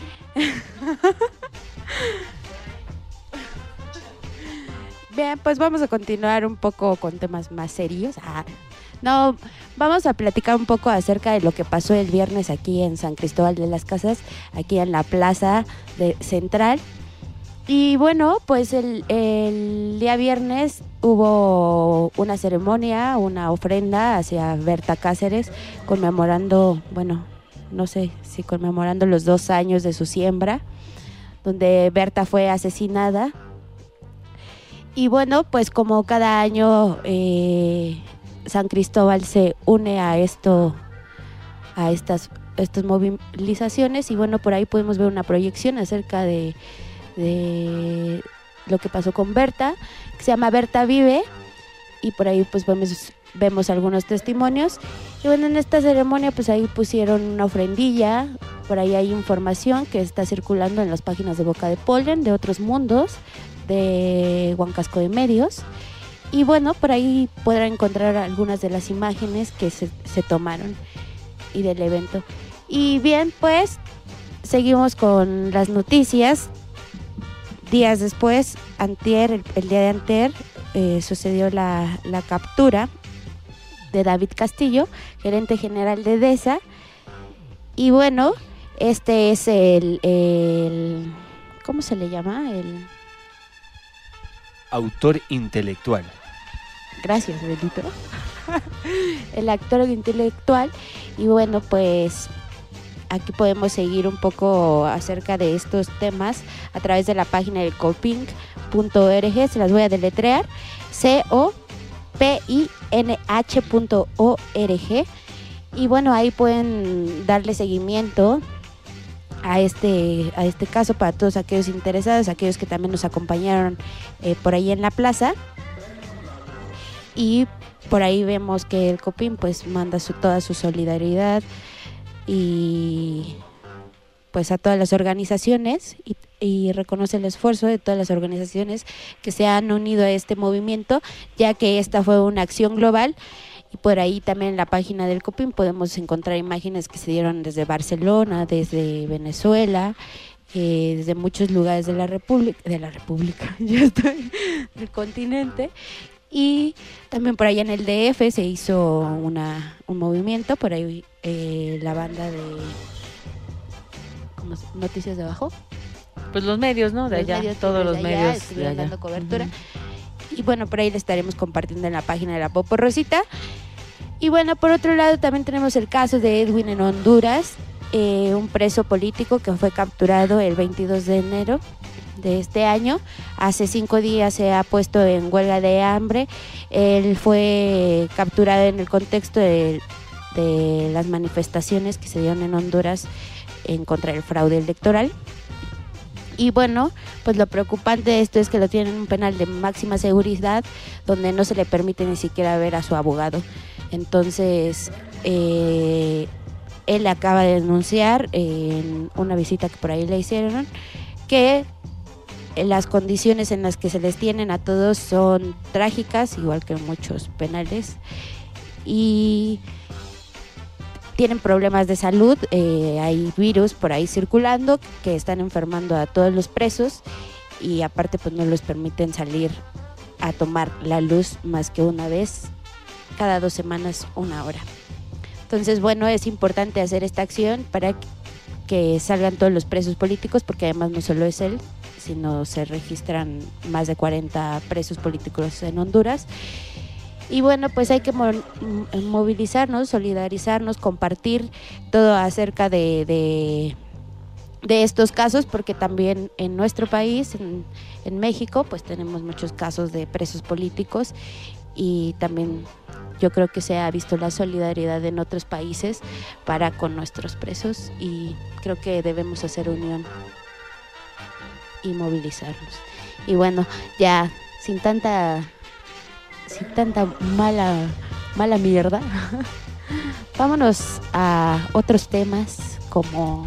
Speaker 6: Bien, pues vamos a continuar un poco con temas más serios. Ah, no, vamos a platicar un poco acerca de lo que pasó el viernes aquí en San Cristóbal de las Casas, aquí en la plaza de Central. Y bueno, pues el, el día viernes hubo una ceremonia, una ofrenda hacia Berta Cáceres, conmemorando, bueno, no sé si conmemorando los dos años de su siembra, donde Berta fue asesinada. Y bueno, pues como cada año eh, San Cristóbal se une a esto, a estas, estas movilizaciones, y bueno, por ahí podemos ver una proyección acerca de, de lo que pasó con Berta, que se llama Berta Vive, y por ahí pues vemos, vemos algunos testimonios. Y bueno, en esta ceremonia pues ahí pusieron una ofrendilla, por ahí hay información que está circulando en las páginas de Boca de Polen, de Otros Mundos, de Huancasco de Medios, y bueno, por ahí podrán encontrar algunas de las imágenes que se, se tomaron y del evento. Y bien, pues seguimos con las noticias. Días después, antier, el, el día de antier, eh, sucedió la, la captura de David Castillo, gerente general de DESA. Y bueno, este es el, el ¿cómo se le llama? El
Speaker 11: autor intelectual.
Speaker 6: Gracias, Benito. El actor intelectual. Y bueno, pues aquí podemos seguir un poco acerca de estos temas a través de la página del copink punto org. Se las voy a deletrear: C O P I N H punto org. Y bueno, ahí pueden darle seguimiento a este, a este caso para todos aquellos interesados, aquellos que también nos acompañaron eh, por ahí en la plaza. Y por ahí vemos que el COPIN pues manda su, toda su solidaridad y pues a todas las organizaciones, y, y reconoce el esfuerzo de todas las organizaciones que se han unido a este movimiento, ya que esta fue una acción global. Y por ahí también en la página del COPIN podemos encontrar imágenes que se dieron desde Barcelona, desde Venezuela, eh, desde muchos lugares de la República, de la República, ya estoy, del continente. Y también por allá en el D F se hizo una, un movimiento, por ahí eh, la banda de ¿cómo se, Noticias de Abajo.
Speaker 7: Pues los medios, ¿no? De
Speaker 6: los
Speaker 7: allá,
Speaker 6: medios,
Speaker 7: todos los
Speaker 6: allá
Speaker 7: medios
Speaker 6: estuvieron
Speaker 7: de allá.
Speaker 6: dando cobertura. Uh-huh. Y bueno, por ahí le estaremos compartiendo en la página de la Popo Rosita. Y bueno, por otro lado también tenemos el caso de Edwin en Honduras, eh, un preso político que fue capturado el veintidós de enero de este año. Hace cinco días se ha puesto en huelga de hambre. Él fue capturado en el contexto de, de las manifestaciones que se dieron en Honduras en contra del fraude electoral. Y bueno, pues lo preocupante de esto es que lo tienen en un penal de máxima seguridad, donde no se le permite ni siquiera ver a su abogado. Entonces, eh, él acaba de denunciar en una visita que por ahí le hicieron, que las condiciones en las que se les tienen a todos son trágicas, igual que en muchos penales, y tienen problemas de salud. Eh, hay virus por ahí circulando que están enfermando a todos los presos, y aparte pues no les permiten salir a tomar la luz más que una vez cada dos semanas, una hora. Entonces, bueno, es importante hacer esta acción para que salgan todos los presos políticos, porque además no solo es él, sino se registran más de cuarenta presos políticos en Honduras. Y bueno, pues hay que mo- movilizarnos, solidarizarnos, compartir todo acerca de, de, de estos casos, porque también en nuestro país, en, en México, pues tenemos muchos casos de presos políticos, y también yo creo que se ha visto la solidaridad en otros países para con nuestros presos, y creo que debemos hacer unión y movilizarnos. Y bueno, ya sin tanta sin tanta mala mala mierda, vámonos a otros temas como...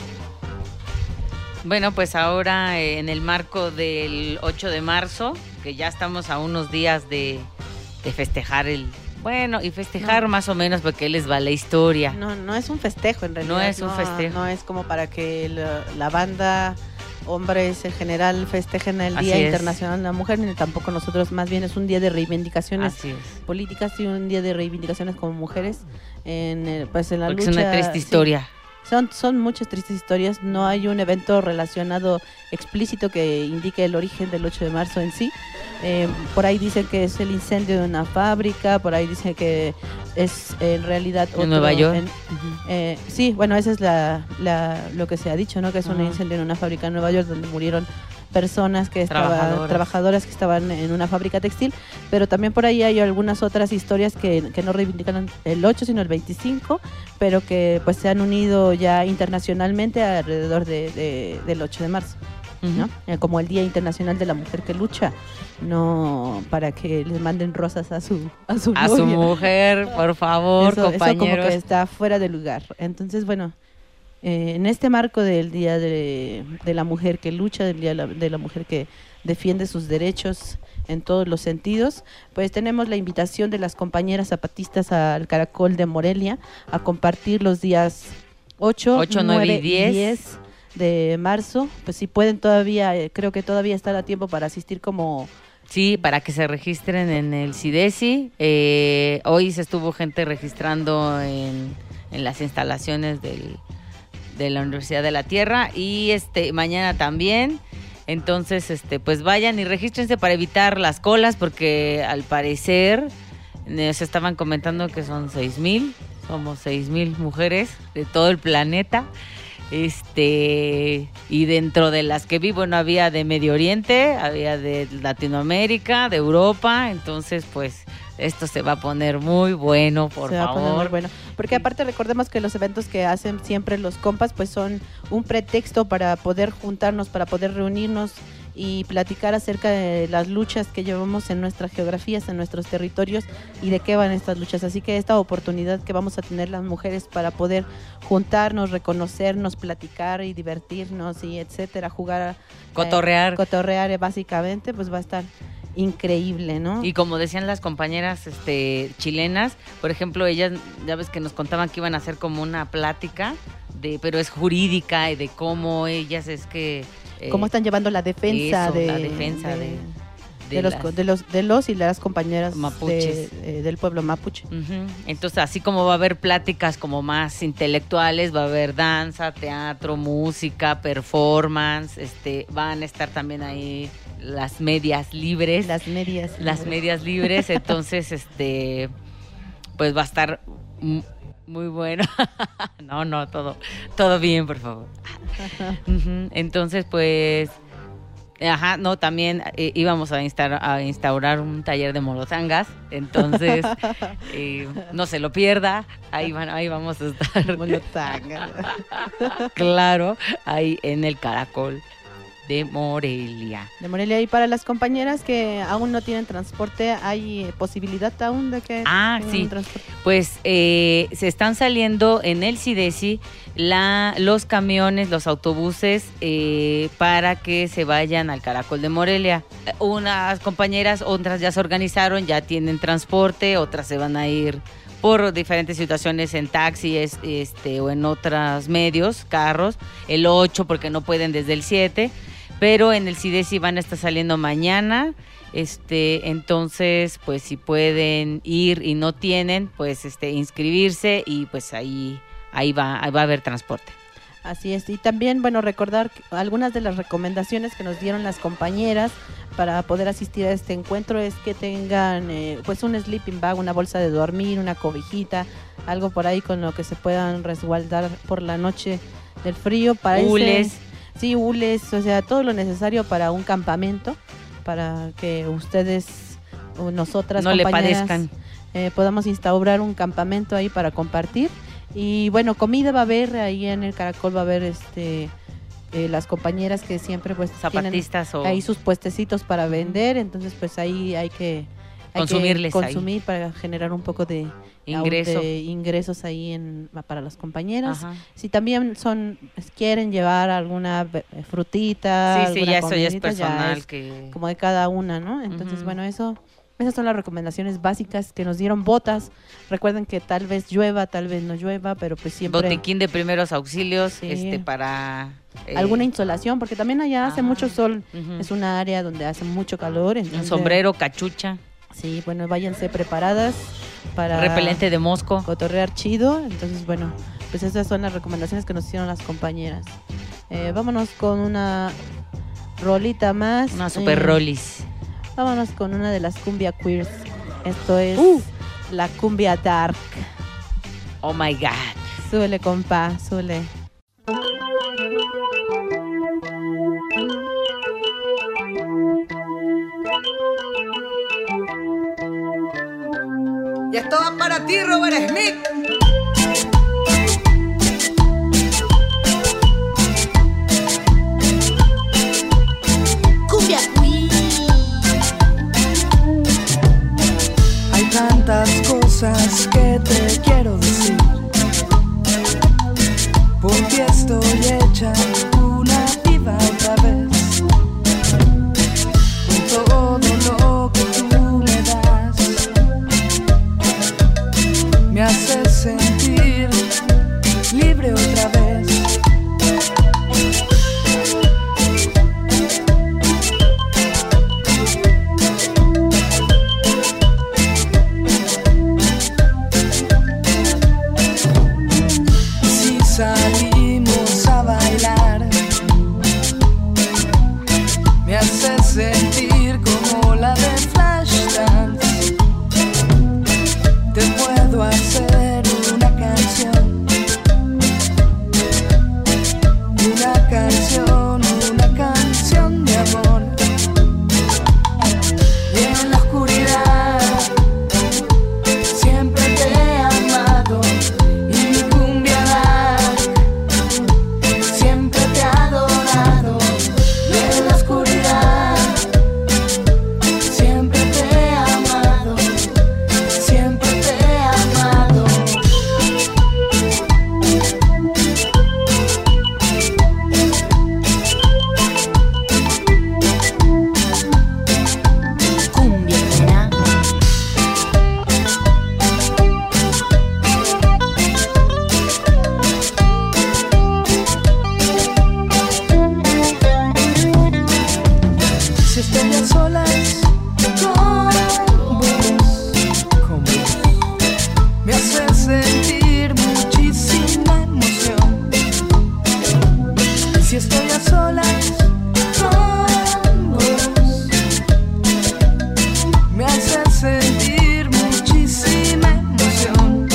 Speaker 7: Bueno, pues ahora eh, en el marco del ocho de marzo, que ya estamos a unos días de, de festejar el... Bueno, y festejar no. más o menos, porque les va la historia.
Speaker 1: No, no es un festejo en realidad.
Speaker 7: No es un no, festejo.
Speaker 1: No es como para que la, la banda, hombres en general, festejen el Día
Speaker 7: Así
Speaker 1: Internacional de la Mujer, ni tampoco nosotros. Más bien es un día de reivindicaciones políticas y un día de reivindicaciones como mujeres en, el, pues en la
Speaker 7: porque
Speaker 1: lucha.
Speaker 7: Es una triste historia.
Speaker 1: Sí. Son, son muchas tristes historias, no hay un evento relacionado explícito que indique el origen del ocho de marzo en sí. Eh, por ahí dicen que es el incendio de una fábrica, por ahí dicen que es en realidad otro,
Speaker 7: en Nueva York.
Speaker 1: En, uh-huh. eh, sí, bueno, esa es la, la, lo que se ha dicho, ¿no? Que es uh-huh. un incendio en una fábrica en Nueva York donde murieron personas que estaban,
Speaker 7: Trabajadoras.
Speaker 1: trabajadoras que estaban en una fábrica textil, pero también por ahí hay algunas otras historias que, que no reivindican el ocho sino el veinticinco, pero que pues se han unido ya internacionalmente alrededor de, de, del ocho de marzo. ¿No? Uh-huh. Como el Día Internacional de la Mujer que Lucha, no para que les manden rosas a su a su,
Speaker 7: a
Speaker 1: novia.
Speaker 7: su mujer, por favor,
Speaker 1: eso,
Speaker 7: compañeros.
Speaker 1: Eso como que está fuera de lugar. Entonces, bueno, eh, en este marco del Día de, de la Mujer que Lucha, del Día de la, de la Mujer que defiende sus derechos en todos los sentidos, pues tenemos la invitación de las compañeras zapatistas al Caracol de Morelia a compartir los días ocho, nueve y diez de marzo. Pues si pueden todavía, eh, creo que todavía está a tiempo para asistir como...
Speaker 7: Sí, para que se registren en el CIDESI. Eh, hoy se estuvo gente registrando en, en las instalaciones del, de la Universidad de la Tierra y este mañana también. Entonces, este, pues vayan y regístrense para evitar las colas, porque al parecer se estaban comentando que son seis mil, somos seis mil mujeres de todo el planeta. Este, y dentro de las que vi, bueno, había de Medio Oriente, había de Latinoamérica, de Europa, entonces pues esto se va a poner muy bueno, por
Speaker 1: se
Speaker 7: favor.
Speaker 1: Va a poner muy bueno. Porque aparte recordemos que los eventos que hacen siempre los compas pues son un pretexto para poder juntarnos, para poder reunirnos y platicar acerca de las luchas que llevamos en nuestras geografías, en nuestros territorios y de qué van estas luchas. Así que esta oportunidad que vamos a tener las mujeres para poder juntarnos, reconocernos, platicar y divertirnos y etcétera, jugar,
Speaker 7: cotorrear,
Speaker 1: eh, cotorrear básicamente, pues va a estar increíble, ¿no?
Speaker 7: Y como decían las compañeras este, chilenas, por ejemplo, ellas ya ves que nos contaban que iban a hacer como una plática, de, pero es jurídica y de cómo ellas es que...
Speaker 1: Eh, cómo están llevando la defensa
Speaker 7: eso,
Speaker 1: de,
Speaker 7: la defensa de,
Speaker 1: de,
Speaker 7: de,
Speaker 1: de, los,
Speaker 7: las,
Speaker 1: de los de los y las compañeras
Speaker 7: mapuches.
Speaker 1: De, eh, del pueblo mapuche.
Speaker 7: Uh-huh. Entonces, así como va a haber pláticas como más intelectuales, va a haber danza, teatro, música, performance, este, van a estar también ahí las medias libres,
Speaker 1: las medias,
Speaker 7: las
Speaker 1: libres.
Speaker 7: medias libres. Entonces, este, pues va a estar muy bueno. No, no, todo, todo bien, por favor. Uh-huh. Entonces, pues, ajá, no, también eh, íbamos a instaurar, a instaurar un taller de molotangas. Entonces, eh, no se lo pierda. Ahí van, ahí vamos a estar.
Speaker 1: Molotangas.
Speaker 7: Claro, ahí en el Caracol de Morelia.
Speaker 1: De Morelia. Y para las compañeras que aún no tienen transporte, ¿hay posibilidad aún de que
Speaker 7: ah,
Speaker 1: tengan
Speaker 7: sí.
Speaker 1: un transporte?
Speaker 7: Pues eh, se están saliendo en el CIDESI la, los camiones, los autobuses eh, para que se vayan al Caracol de Morelia. Unas compañeras, otras ya se organizaron, ya tienen transporte, otras se van a ir por diferentes situaciones en taxis este, o en otros medios, carros, el ocho porque no pueden desde el siete, pero en el CIDESI van a estar saliendo mañana, este, entonces pues si pueden ir y no tienen, pues este inscribirse y pues ahí, ahí va, ahí va a haber transporte.
Speaker 1: Así es, y también, bueno, recordar algunas de las recomendaciones que nos dieron las compañeras para poder asistir a este encuentro es que tengan eh, pues un sleeping bag, una bolsa de dormir, una cobijita, algo por ahí con lo que se puedan resguardar por la noche del frío. Para
Speaker 7: hules.
Speaker 1: Ese, sí, hules, o sea, todo lo necesario para un campamento, para que ustedes o nosotras
Speaker 7: no le
Speaker 1: compañeras
Speaker 7: padezcan.
Speaker 1: Eh, podamos instaurar un campamento ahí para compartir. Y bueno, comida va a haber ahí en el Caracol, va a haber este eh, las compañeras que siempre pues
Speaker 7: zapatistas
Speaker 1: tienen
Speaker 7: o
Speaker 1: ahí sus puestecitos para vender, entonces pues ahí hay que hay
Speaker 7: consumirles
Speaker 1: que consumir
Speaker 7: ahí.
Speaker 1: Para generar un poco de,
Speaker 7: Ingreso.
Speaker 1: de ingresos ahí en, para las compañeras.
Speaker 7: Ajá.
Speaker 1: Si también son quieren llevar alguna frutita,
Speaker 7: sí, sí, ya eso ya es personal, ya es
Speaker 1: que como de cada una, ¿no? Entonces, uh-huh. bueno, eso esas son las recomendaciones básicas que nos dieron. Botas, recuerden que tal vez llueva, tal vez no llueva, pero pues siempre...
Speaker 7: Botiquín de primeros auxilios, sí. este para...
Speaker 1: Eh... Alguna insolación, porque también allá hace ah, mucho sol,
Speaker 7: uh-huh.
Speaker 1: es una área donde hace mucho calor. Entonces...
Speaker 7: Un sombrero, cachucha.
Speaker 1: Sí, bueno, váyanse preparadas para...
Speaker 7: Repelente de mosco.
Speaker 1: Cotorrear chido, entonces bueno, pues esas son las recomendaciones que nos hicieron las compañeras. Eh, vámonos con una rolita más.
Speaker 7: Una super eh... rolis.
Speaker 1: Vámonos con una de las cumbia queers. Esto es uh. la cumbia dark.
Speaker 7: Oh my God.
Speaker 1: Súbele, compa, súbele.
Speaker 14: Y esto va para ti, Robert Smith.
Speaker 12: Cumbia Queen.
Speaker 15: Hay tantas cosas que te quiero decir. Por ti estoy hecha una diva otra vez. Con todo lo que tú me das, me haces sentir libre otra vez. Si salimos a bailar, me haces sentir como la de Flashdance. Te puedo hacer una canción, una canción, una canción de amor. Y en la oscuridad siempre te he amado, y mi cumbia dark siempre te ha adorado. Y en la oscuridad siempre te he amado, siempre te he amado.
Speaker 12: Cumbia, ¿verdad?
Speaker 15: Si estoy a solas con vos, con vos, me hace sentir muchísima emoción. Si estoy a solas con vos, me hace sentir muchísima emoción.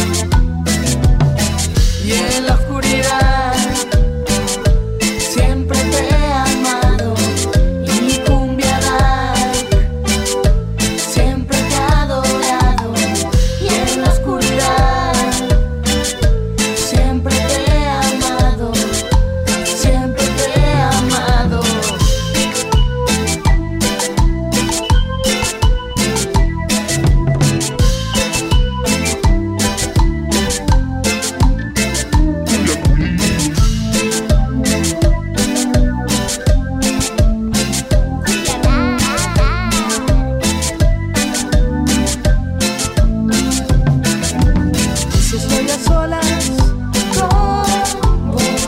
Speaker 15: Y en la oscuridad siempre te he amado, y mi cumbia dark siempre te ha adorado. Y en la oscuridad siempre te he amado, siempre te he amado. Si estoy a solas con vos,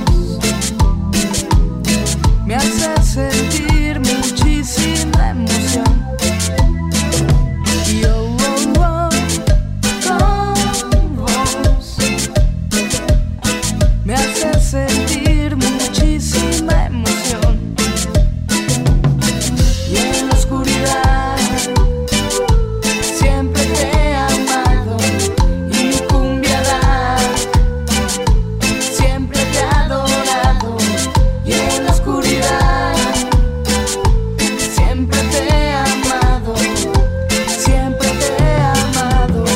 Speaker 15: me hace sentir muchísima emoción. Y oh, oh, oh, con vos, me hace sentir muchísima emoción. Y en la oscuridad siempre te he amado, y mi cumbia dark siempre te ha adorado. Y en la oscuridad siempre te he amado, siempre te he amado.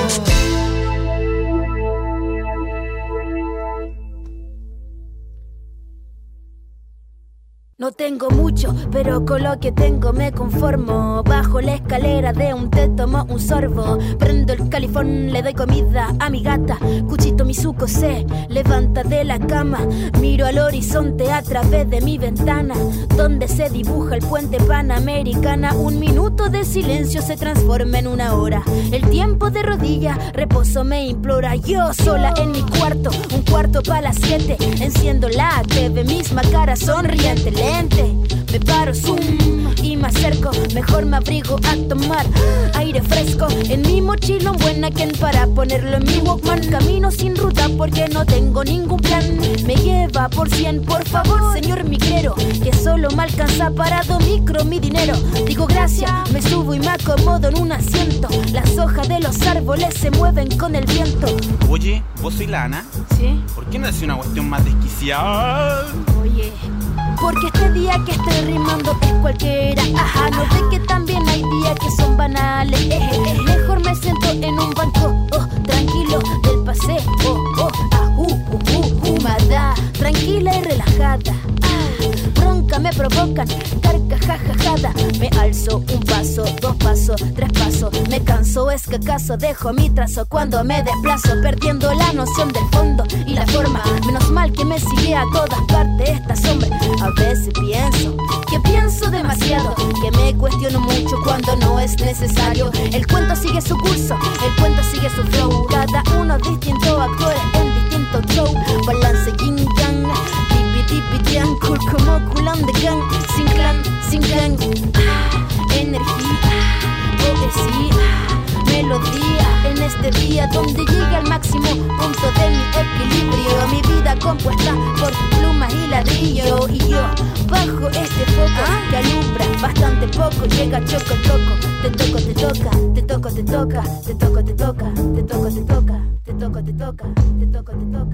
Speaker 16: No tengo mucho, pero con lo que tengo me conformo. Bajo la escalera de un té tomo un sorbo. Prendo el califón, le doy comida a mi gata. Cuchito Mizuko se levanta de la cama. Miro al horizonte a través de mi ventana, donde se dibuja el puente Panamericana. Un minuto de silencio se transforma en una hora. El tiempo de rodilla, reposo me implora. Yo sola en mi cuarto, un cuarto para las siete. Enciendo la T V, misma cara sonriente, lente. Me paro, zoom, y me acerco. Mejor me abrigo a tomar aire fresco. En mi mochila un buen aquel para ponerlo en mi Walkman. Camino sin ruta porque no tengo ningún plan. Me lleva por cien, por favor, señor migrero, que solo me alcanza para dos micro mi dinero. Digo gracias, me subo y me acomodo en un asiento. Las hojas de los árboles se mueven con el viento.
Speaker 17: Oye, ¿vos soy la Ana?
Speaker 16: ¿Sí?
Speaker 17: ¿Por qué no haces una cuestión más desquiciada?
Speaker 16: Oye, porque este día que estoy rimando es cualquiera. Ajá, no ve que también hay días que son banales. Eh, eh, mejor me siento en un banco, oh, carcajada. Ah, bronca me provocan, carcajada. Me alzo un paso, dos pasos, tres pasos. Me canso, es que acaso dejo mi trazo cuando me desplazo, perdiendo la noción del fondo y la forma. Menos mal que me sigue a todas partes esta sombra. A veces pienso que pienso demasiado, que me cuestiono mucho cuando no es necesario. El cuento sigue su curso, el cuento sigue su flow. Cada uno distinto, actores en distinto show. Balance yin yang, tipi tipi yang, cool como culan de gang. Sin clan, sin clan. Ah, energía, poesía, melodía. En este día donde llega al máximo punto de mi equilibrio. Mi vida compuesta por plumas y ladrillo. Y yo bajo este foco que alumbra bastante poco. Llega choco toco, te toco, te toca, te toco, te toca, te toco, te toca, te toco, te toca, te toco, te toca, te toco, te toca.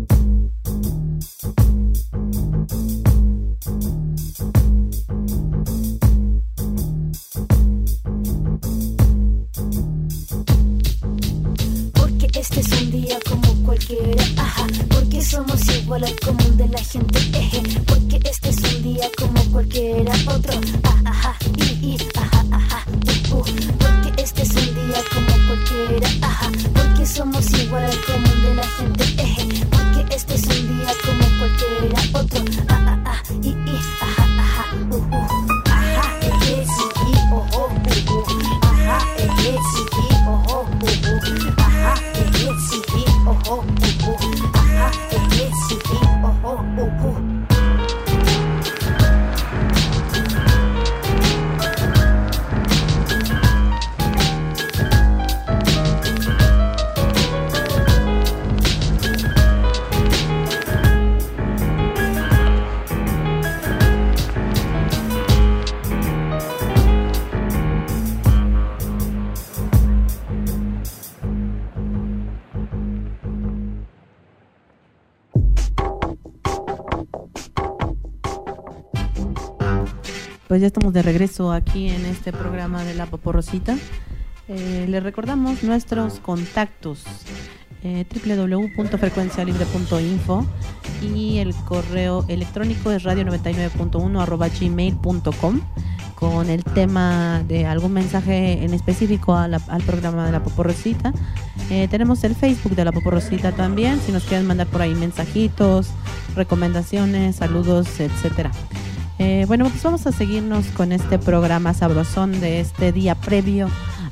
Speaker 16: Porque este es un día como cualquiera, ajá. Porque somos igual al común de la gente, eje. Porque este es un día como cualquiera otro, ah, ajá, y, y, ajá, ajá, uh, uh. Porque este es un día como cualquiera, ajá. Porque somos igual al común de la gente, eje. Porque este es un día como cualquiera otro, ah, ah, ah, y, y, ajá, ajá, uh, uh. Ajá, eje, sí, y, oh, oh, uh, uh. Ajá, eje, sí, y, oh, oh, uh, uh. Ajá, eje, sí, y, oh, oh, uh, uh. Ajá, eje, sí, y, oh, oh, uh, uh.
Speaker 1: Pues ya estamos de regreso aquí en este programa de La Poporrosita. Eh, les recordamos nuestros contactos, eh, doble u doble u doble u punto frecuencia libre punto info y el correo electrónico es radio noventa y nueve punto uno arroba gmail punto com con el tema de algún mensaje en específico a la, al programa de La Poporrosita. Eh, tenemos el Facebook de La Poporrosita también, si nos quieren mandar por ahí mensajitos, recomendaciones, saludos, etcétera. Eh, bueno, pues vamos a seguirnos con este programa sabrosón de este día previo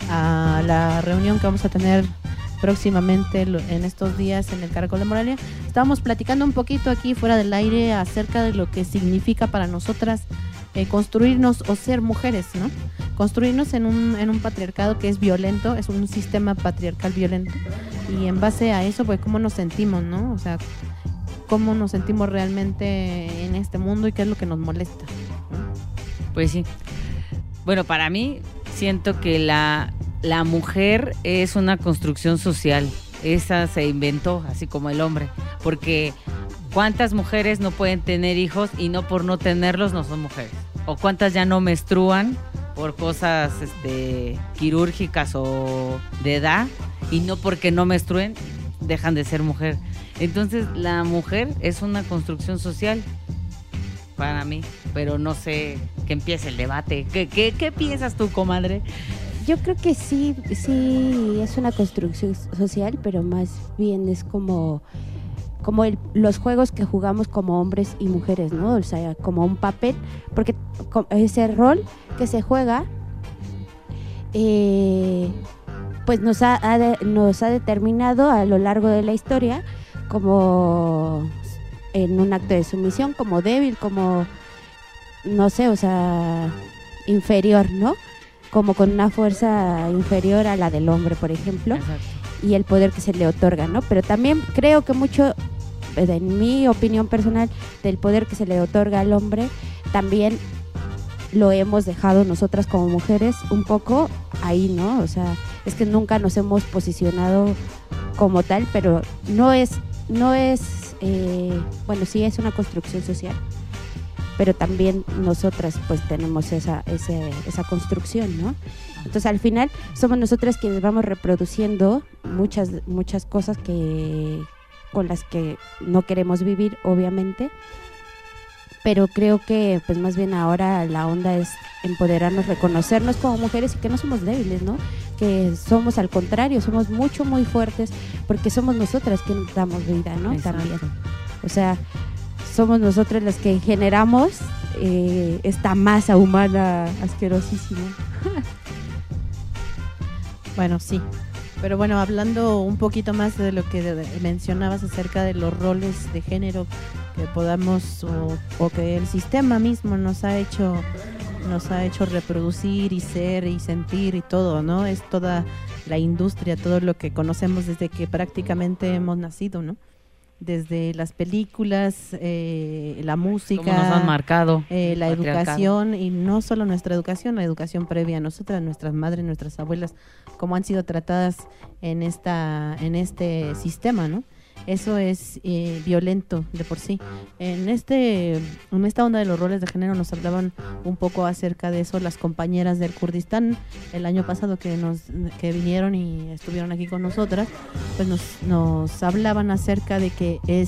Speaker 1: a la reunión que vamos a tener próximamente en estos días en el Caracol de Morelia. Estábamos platicando un poquito aquí fuera del aire acerca de lo que significa para nosotras eh, construirnos o ser mujeres, ¿no? Construirnos en un, en un patriarcado que es violento, es un sistema patriarcal violento, y en base a eso, pues, cómo nos sentimos, ¿no? O sea, cómo nos sentimos realmente en este mundo y qué es lo que nos molesta, ¿no?
Speaker 7: Pues sí. Bueno, para mí siento que la, la mujer es una construcción social. Esa se inventó, así como el hombre. Porque ¿cuántas mujeres no pueden tener hijos y no por no tenerlos no son mujeres? ¿O cuántas ya no menstruan por cosas este, quirúrgicas o de edad y no porque no menstruen dejan de ser mujer? Entonces la mujer es una construcción social para mí, pero no sé, que empiece el debate. ¿Qué, qué, qué piensas tú, comadre?
Speaker 6: Yo creo que sí, sí es una construcción social, pero más bien es como, como el, los juegos que jugamos como hombres y mujeres, ¿no? O sea, como un papel, porque ese rol que se juega, eh, pues nos ha, ha de, nos ha determinado a lo largo de la historia como en un acto de sumisión, como débil, como, no sé, o sea, inferior, ¿no? Como con una fuerza inferior a la del hombre, por ejemplo. Exacto. Y el poder que se le otorga, ¿no? Pero también creo que mucho, en mi opinión personal, del poder que se le otorga al hombre, también lo hemos dejado nosotras como mujeres un poco ahí, ¿no? O sea, es que nunca nos hemos posicionado como tal, pero no es, no es, eh, bueno, sí es una construcción social, pero también nosotras pues tenemos esa, ese, esa construcción, ¿no? Entonces al final somos nosotras quienes vamos reproduciendo muchas, muchas cosas que, con las que no queremos vivir, obviamente, pero creo que pues más bien ahora la onda es empoderarnos, reconocernos como mujeres y que no somos débiles, ¿no? Que somos al contrario, somos mucho, muy fuertes, porque somos nosotras quienes damos vida, ¿no?
Speaker 7: Exacto.
Speaker 6: También. O sea, somos nosotras las que generamos eh, esta masa humana asquerosísima.
Speaker 1: Bueno, sí. Pero bueno, hablando un poquito más de lo que de- mencionabas acerca de los roles de género que podamos o, o que el sistema mismo nos ha hecho nos ha hecho reproducir y ser y sentir y todo, ¿no? Es toda la industria, todo lo que conocemos desde que prácticamente hemos nacido, ¿no? Desde las películas, eh, la música,
Speaker 7: Cómo nos han marcado
Speaker 1: eh,
Speaker 7: el
Speaker 1: la
Speaker 7: patriarcado.
Speaker 1: educación, y no solo nuestra educación, la educación previa a nosotras, nuestras madres, nuestras abuelas, cómo han sido tratadas en esta en este sistema, ¿no? Eso es eh, violento de por sí. En este en esta onda de los roles de género nos hablaban un poco acerca de eso las compañeras del Kurdistán el año pasado que nos que vinieron y estuvieron aquí con nosotras, pues nos nos hablaban acerca de que es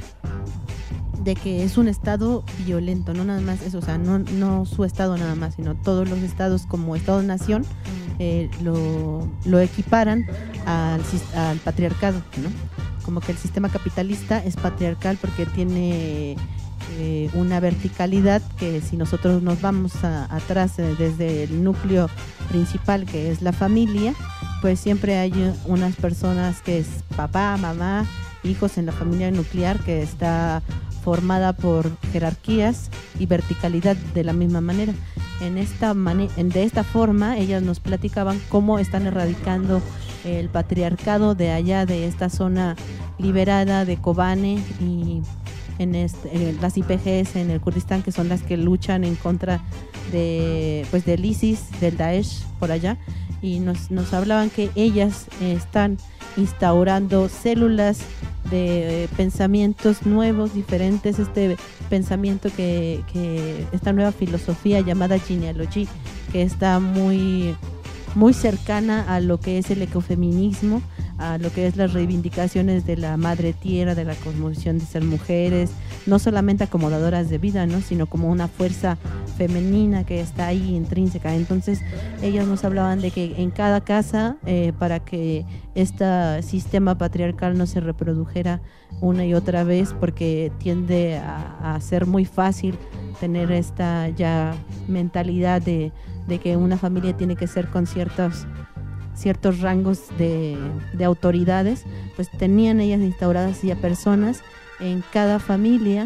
Speaker 1: de que es un estado violento, no nada más eso, o sea, no no su estado nada más, sino todos los estados como estado-nación eh, lo, lo equiparan al, sis- al patriarcado, ¿no? Como que el sistema capitalista es patriarcal porque tiene eh, una verticalidad que si nosotros nos vamos a- atrás eh, desde el núcleo principal que es la familia, pues siempre hay unas personas que es papá, mamá, hijos en la familia nuclear que está formada por jerarquías y verticalidad de la misma manera. En esta mane- en- de esta forma ellas nos platicaban cómo están erradicando el patriarcado de allá, de esta zona liberada de Kobane y en este, eh, las I P Gs en el Kurdistán, que son las que luchan en contra de pues del ISIS, del Daesh por allá, y nos, nos hablaban que ellas eh, están instaurando células de eh, pensamientos nuevos, diferentes, este pensamiento que, que esta nueva filosofía llamada genealogy, que está muy muy cercana a lo que es el ecofeminismo, a lo que es las reivindicaciones de la madre tierra, de la cosmovisión de ser mujeres, no solamente acomodadoras de vida, ¿no? Sino como una fuerza femenina que está ahí intrínseca. Entonces ellas nos hablaban de que en cada casa, eh, para que este sistema patriarcal no se reprodujera una y otra vez, porque tiende a, a ser muy fácil tener esta ya mentalidad de, de que una familia tiene que ser con ciertos ciertos rangos de, de autoridades, pues tenían ellas instauradas ya personas en cada familia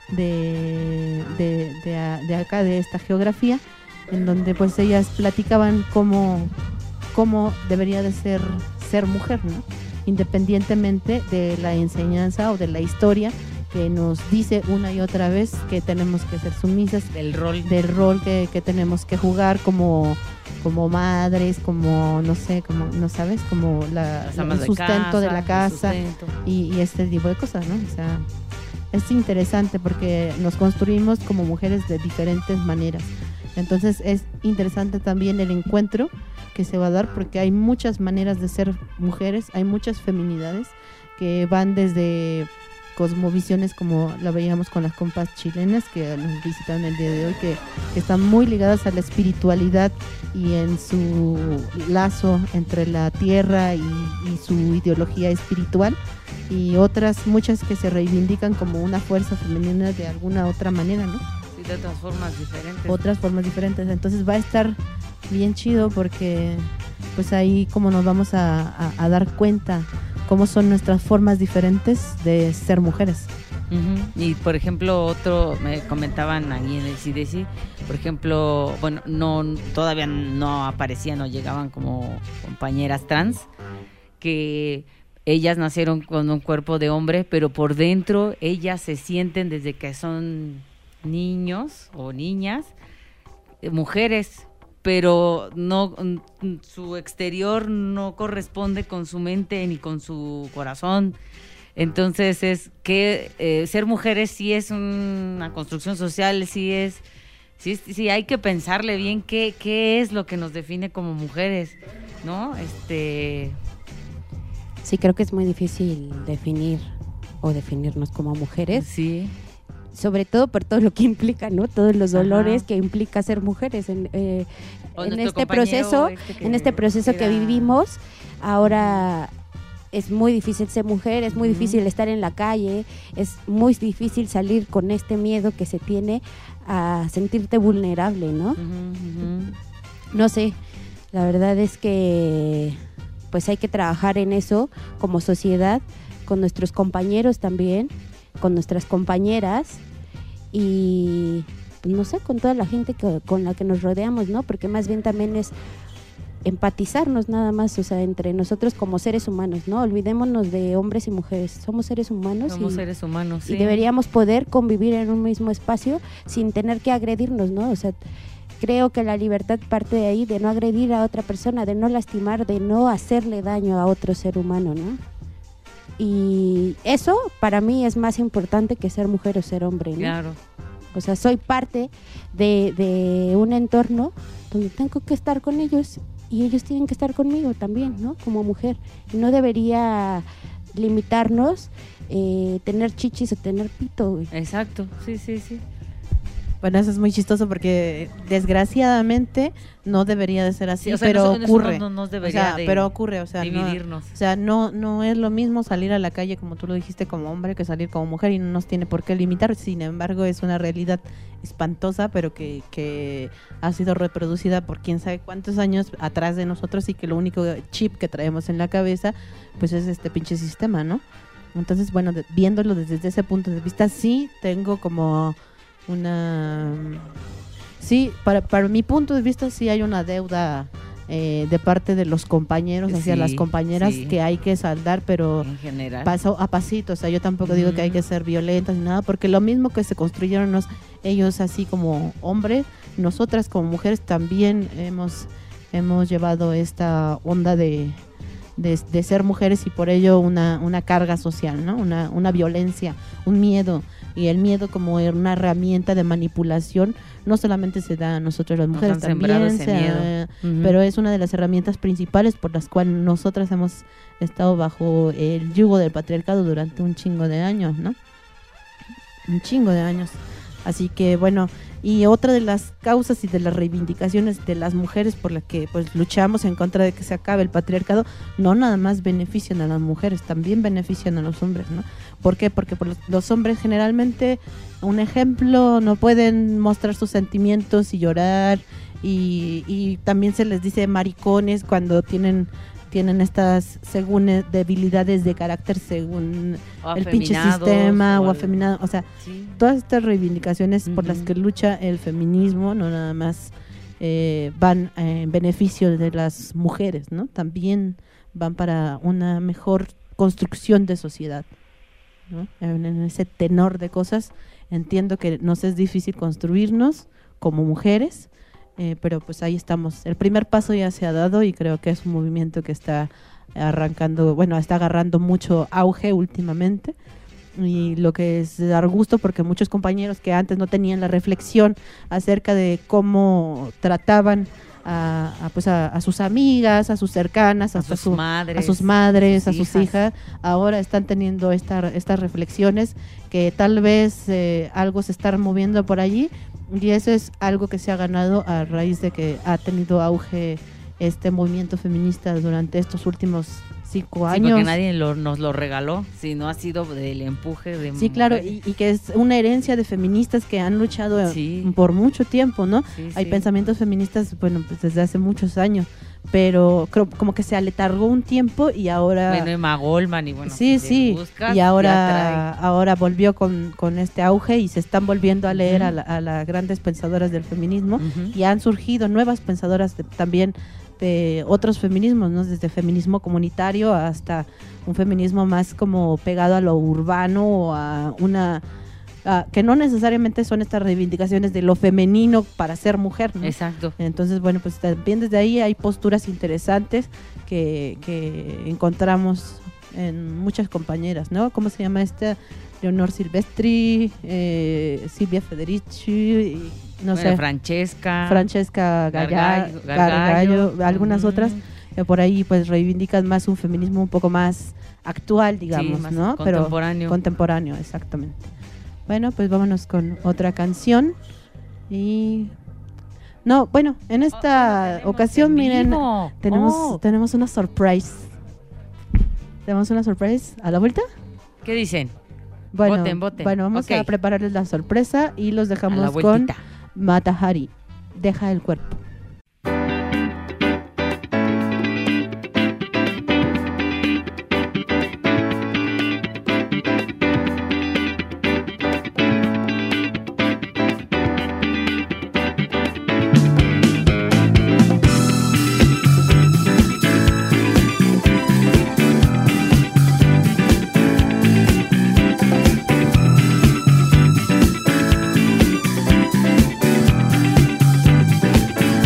Speaker 1: de, de, de, a- de acá, de esta geografía, en donde pues ellas platicaban cómo, cómo debería de ser ser mujer, ¿no? Independientemente de la enseñanza o de la historia que nos dice una y otra vez que tenemos que ser sumisas
Speaker 7: del rol
Speaker 1: del rol que, que tenemos que jugar como como madres, como no sé, como no sabes, como la,
Speaker 7: Las
Speaker 1: el
Speaker 7: amas de
Speaker 1: sustento
Speaker 7: casa,
Speaker 1: de la
Speaker 7: el
Speaker 1: casa
Speaker 7: sustento.
Speaker 1: y, y este tipo de cosas, ¿no? O sea, es interesante porque nos construimos como mujeres de diferentes maneras. Entonces es interesante también el encuentro que se va a dar porque hay muchas maneras de ser mujeres, hay muchas feminidades que van desde cosmovisiones como la veíamos con las compas chilenas que nos visitaron el día de hoy, que, que están muy ligadas a la espiritualidad y en su lazo entre la tierra y, y su ideología espiritual, y otras muchas que se reivindican como una fuerza femenina de alguna otra manera, ¿no?
Speaker 7: Sí, de otras formas diferentes.
Speaker 1: Otras formas diferentes. Entonces va a estar bien chido porque pues ahí como nos vamos a, a, a dar cuenta cómo son nuestras formas diferentes de ser mujeres.
Speaker 7: Ujú. Y por ejemplo, otro, me comentaban ahí en el C D C, por ejemplo, bueno, no todavía no aparecían o llegaban como compañeras trans, que ellas nacieron con un cuerpo de hombre, pero por dentro ellas se sienten desde que son niños o niñas, eh, mujeres, pero no mm, su exterior no corresponde con su mente ni con su corazón. Entonces es que eh, ser mujeres sí es una construcción social, sí es, sí, sí hay que pensarle bien qué, qué es lo que nos define como mujeres, ¿no? Este
Speaker 6: Sí, creo que es muy difícil definir o definirnos como mujeres.
Speaker 7: Sí.
Speaker 6: sobre todo por todo lo que implica, ¿no? Todos los dolores
Speaker 7: Ajá.
Speaker 6: que implica ser mujeres en, eh,
Speaker 7: O
Speaker 6: en
Speaker 7: nuestro
Speaker 6: este
Speaker 7: compañero
Speaker 6: proceso,
Speaker 7: este que
Speaker 6: en este proceso que
Speaker 7: era-
Speaker 6: vivimos. Ahora es muy difícil ser mujer, es muy
Speaker 7: Ujú.
Speaker 6: difícil estar en la calle, es muy difícil salir con este miedo que se tiene a sentirte vulnerable, ¿no?
Speaker 7: Ujú, ujú.
Speaker 6: No sé, la verdad es que pues hay que trabajar en eso como sociedad, con nuestros compañeros también, con nuestras compañeras y pues, no sé, con toda la gente que, con la que nos rodeamos, ¿no? Porque más bien también es empatizarnos nada más, o sea, entre nosotros como seres humanos, ¿no? Olvidémonos de hombres y mujeres, somos seres humanos
Speaker 7: Somos
Speaker 6: y,
Speaker 7: seres humanos,
Speaker 6: y
Speaker 7: sí.
Speaker 6: deberíamos poder convivir en un mismo espacio sin tener que agredirnos, ¿no? O sea, creo que la libertad parte de ahí, de no agredir a otra persona, de no lastimar, de no hacerle daño a otro ser humano, ¿no? Y eso para mí es más importante que ser mujer o ser hombre, ¿no?
Speaker 7: Claro.
Speaker 6: O sea, soy parte de, de un entorno donde tengo que estar con ellos y ellos tienen que estar conmigo también, ¿no? Como mujer. Y no debería limitarnos eh, tener chichis o tener pito, güey.
Speaker 7: Exacto, sí, sí, sí.
Speaker 1: Bueno, eso es muy chistoso porque desgraciadamente no debería de ser así,
Speaker 7: Sí, o sea,
Speaker 1: pero
Speaker 7: no- eso no
Speaker 1: ocurre.
Speaker 7: nos- nos
Speaker 1: O
Speaker 7: debería
Speaker 1: sea,
Speaker 7: de
Speaker 1: pero ocurre, o sea, no,
Speaker 7: dividirnos.
Speaker 1: o sea, no no es lo mismo salir a la calle como tú lo dijiste como hombre que salir como mujer y no nos tiene por qué limitar. Sin embargo, es una realidad espantosa, pero que, que ha sido reproducida por quién sabe cuántos años atrás de nosotros y que lo único chip que traemos en la cabeza pues es este pinche sistema, ¿no? Entonces, bueno, de- viéndolo desde ese punto de vista, sí tengo como una... Sí, para, para mi punto de vista sí hay una deuda eh, de parte de los compañeros hacia
Speaker 7: Sí,
Speaker 1: las compañeras
Speaker 7: sí.
Speaker 1: que hay que saldar, pero
Speaker 7: En general.
Speaker 1: paso a pasito. O sea, yo tampoco digo que hay que ser violentas ni nada, porque lo mismo que se construyeron los- ellos así como hombres, nosotras como mujeres también hemos, hemos llevado esta onda de, de, de ser mujeres y por ello una, una carga social, ¿no? Una, una violencia, un miedo. Y el miedo como una herramienta de manipulación no solamente se da a nosotros las
Speaker 7: Nos
Speaker 1: mujeres,
Speaker 7: han sembrado
Speaker 1: también
Speaker 7: ese
Speaker 1: se,
Speaker 7: miedo.
Speaker 1: eh,
Speaker 7: Ujú.
Speaker 1: pero es una de las herramientas principales por las cuales nosotras hemos estado bajo el yugo del patriarcado durante un chingo de años, ¿no? Un chingo de años. Así que bueno, y otra de las causas y de las reivindicaciones de las mujeres por las que pues luchamos en contra de que se acabe el patriarcado, no nada más benefician a las mujeres, también benefician a los hombres, ¿no? ¿Por qué? Porque por los, los hombres generalmente, un ejemplo, no pueden mostrar sus sentimientos y llorar y, y también se les dice maricones cuando tienen tienen estas según eh, debilidades de carácter según
Speaker 7: O
Speaker 1: el pinche
Speaker 7: afeminados,
Speaker 1: sistema
Speaker 7: o
Speaker 1: o
Speaker 7: al-
Speaker 1: afeminado, o sea,
Speaker 7: Sí.
Speaker 1: todas estas reivindicaciones por las
Speaker 7: Ujú.
Speaker 1: que lucha el feminismo no nada más eh, van eh, en beneficio de las mujeres, ¿no? También van para una mejor construcción de sociedad, ¿no? En, en ese tenor de cosas entiendo que nos es difícil construirnos como mujeres, eh, pero pues ahí estamos. El primer paso ya se ha dado y creo que es un movimiento que está arrancando, bueno, está agarrando mucho auge últimamente. Y lo que es de dar gusto porque muchos compañeros que antes no tenían la reflexión acerca de cómo trataban a, a, pues a, a sus amigas, a sus cercanas,
Speaker 7: A
Speaker 1: hasta
Speaker 7: sus
Speaker 1: su-
Speaker 7: madres,
Speaker 1: a sus madres,
Speaker 7: a
Speaker 1: a
Speaker 7: sus
Speaker 1: sus hijas,
Speaker 7: hijas.
Speaker 1: ahora están teniendo esta, estas reflexiones que tal vez eh, algo se está moviendo por allí y eso es algo que se ha ganado a raíz de que ha tenido auge este movimiento feminista durante estos últimos cinco
Speaker 7: Sí,
Speaker 1: años.
Speaker 7: porque nadie lo- nos lo regaló, si no ha sido del empuje de
Speaker 1: Sí, claro,
Speaker 7: mujeres.
Speaker 1: y, y que es una herencia de feministas que han luchado eh,
Speaker 7: Sí.
Speaker 1: por mucho tiempo, ¿no?
Speaker 7: Sí,
Speaker 1: Hay
Speaker 7: sí.
Speaker 1: pensamientos feministas, bueno, pues desde hace muchos años, pero creo como que se aletargó un tiempo y ahora...
Speaker 7: Bueno, Emma Goldman y bueno,
Speaker 1: sí,
Speaker 7: si
Speaker 1: sí,
Speaker 7: le buscas,
Speaker 1: y
Speaker 7: ya
Speaker 1: ahora, ahora volvió con, con este auge y se están volviendo a leer
Speaker 7: Ujú.
Speaker 1: a, la- a las grandes pensadoras del feminismo
Speaker 7: Ujú.
Speaker 1: y han surgido nuevas pensadoras de- también de otros feminismos, ¿no? Desde feminismo comunitario hasta un feminismo más como pegado a lo urbano o a una... a- que no necesariamente son estas reivindicaciones de lo femenino para ser mujer, ¿no?
Speaker 7: Exacto.
Speaker 1: Entonces, bueno, pues también desde ahí hay posturas interesantes que, que encontramos en muchas compañeras, ¿no? ¿Cómo se llama esta? Leonor Silvestri, eh, Silvia Federici, y no
Speaker 7: Bueno,
Speaker 1: sé.
Speaker 7: Francesca.
Speaker 1: Francesca Galla-
Speaker 7: Gargallo,
Speaker 1: Gargallo,
Speaker 7: Gargallo.
Speaker 1: algunas
Speaker 7: Ujú.
Speaker 1: otras que por ahí pues reivindican más un feminismo un poco más actual, digamos,
Speaker 7: más
Speaker 1: ¿no?
Speaker 7: contemporáneo.
Speaker 1: Pero contemporáneo, exactamente. Bueno, pues vámonos con otra canción. Y no, bueno, en esta oh, ocasión, miren, tenemos oh. tenemos una surprise. Tenemos una surprise a la vuelta.
Speaker 7: ¿Qué dicen?
Speaker 1: Bueno,
Speaker 7: voten, voten.
Speaker 1: Bueno, vamos
Speaker 7: okay.
Speaker 1: a prepararles la sorpresa y los dejamos con Mata Hari. Deja el cuerpo.
Speaker 15: Thank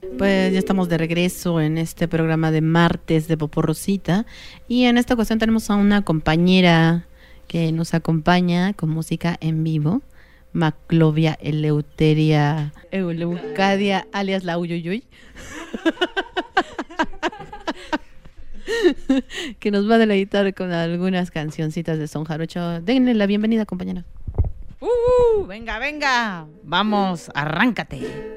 Speaker 1: Pues ya estamos de regreso en este programa de martes de Popó Rosita y en esta ocasión tenemos a una compañera que nos acompaña con música en vivo, Maclovia Eleuteria Eleucadia alias la Uyuyuy, que nos va a deleitar con algunas cancioncitas de son jarocho. Denle la bienvenida, compañera.
Speaker 7: Uh, venga, venga, vamos, arráncate.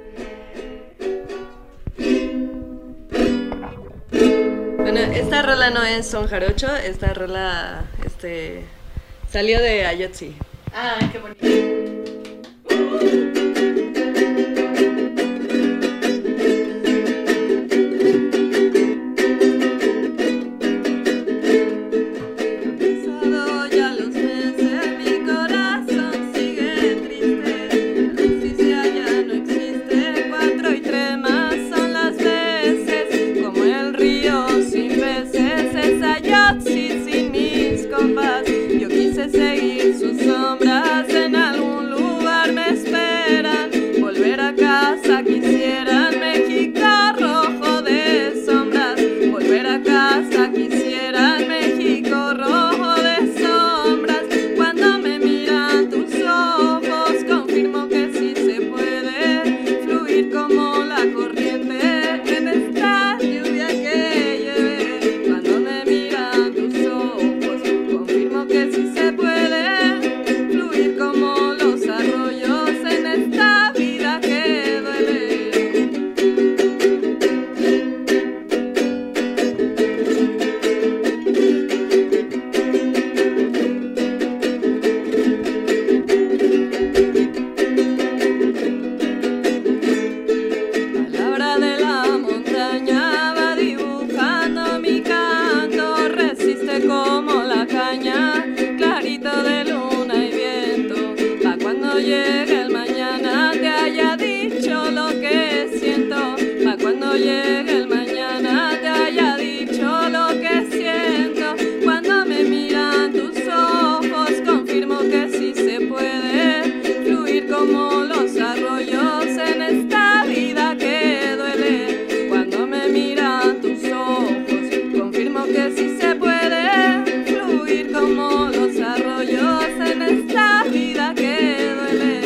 Speaker 18: Bueno, esta rola no es son jarocho, esta rola este, salió de Ayotzi.
Speaker 1: Ah, qué bonito.
Speaker 18: Yo quise seguir sus sombras, en algún lugar me esperan. Volver a casa quisieran, México rojo de sombras. Volver a casa quisieran, México rojo de sombras. Cuando me miran tus ojos, confirmo que sí se puede fluir como la corriente en esta lluvia que llevé. Cuando me miran tus ojos, confirmo que sí se puede fluir como los arroyos en esta vida que duele. Palabra de la montaña va dibujando mi canto, resiste como la caña, clarito de luna y viento. Pa' cuando llegue el mañana te haya dicho lo que siento. Pa' cuando llegue el mañana te haya dicho lo que siento. Cuando me miran tus ojos, confirmo que sí se puede fluir como los arroyos en esta vida que duele. Cuando me miran tus ojos, confirmo que sí se puede fluir como los arroyos en esta vida que duele.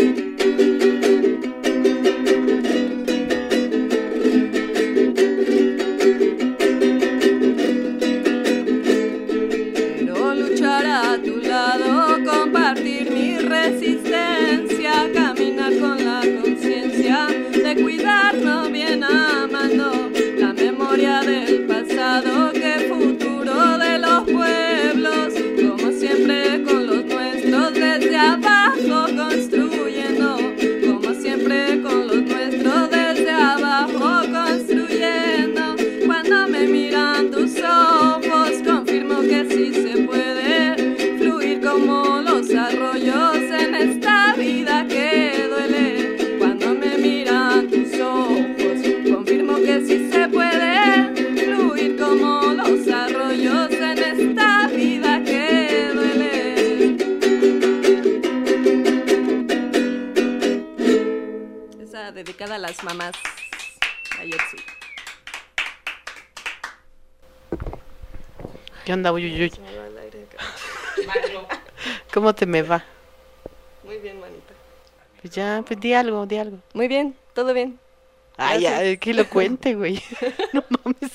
Speaker 18: Quiero luchar a tu lado, compartir mi resistencia, caminar con la conciencia de cuidarnos bien amando la memoria del pasado, que futuro de los pueblos, como siempre con los nuestros desde abajo construyendo, como siempre con los nuestros desde abajo construyendo. Cuando me miran tus ojos, confirmo que sí se puede fluir como los arroyos en esta vida que duele. Cuando me miran tus ojos, confirmo que sí se puede fluir como los arroyos en esta vida que duele. Esa dedicada a las mamás. Ayotzi.
Speaker 1: ¿Qué onda, Uyuyuy? ¿Cómo te me va?
Speaker 18: Muy bien, manita.
Speaker 1: Pues ya, pues di algo, di algo.
Speaker 18: Muy bien, todo bien.
Speaker 1: Ay,
Speaker 18: Gracias.
Speaker 1: ya, que lo cuente, güey. No mames.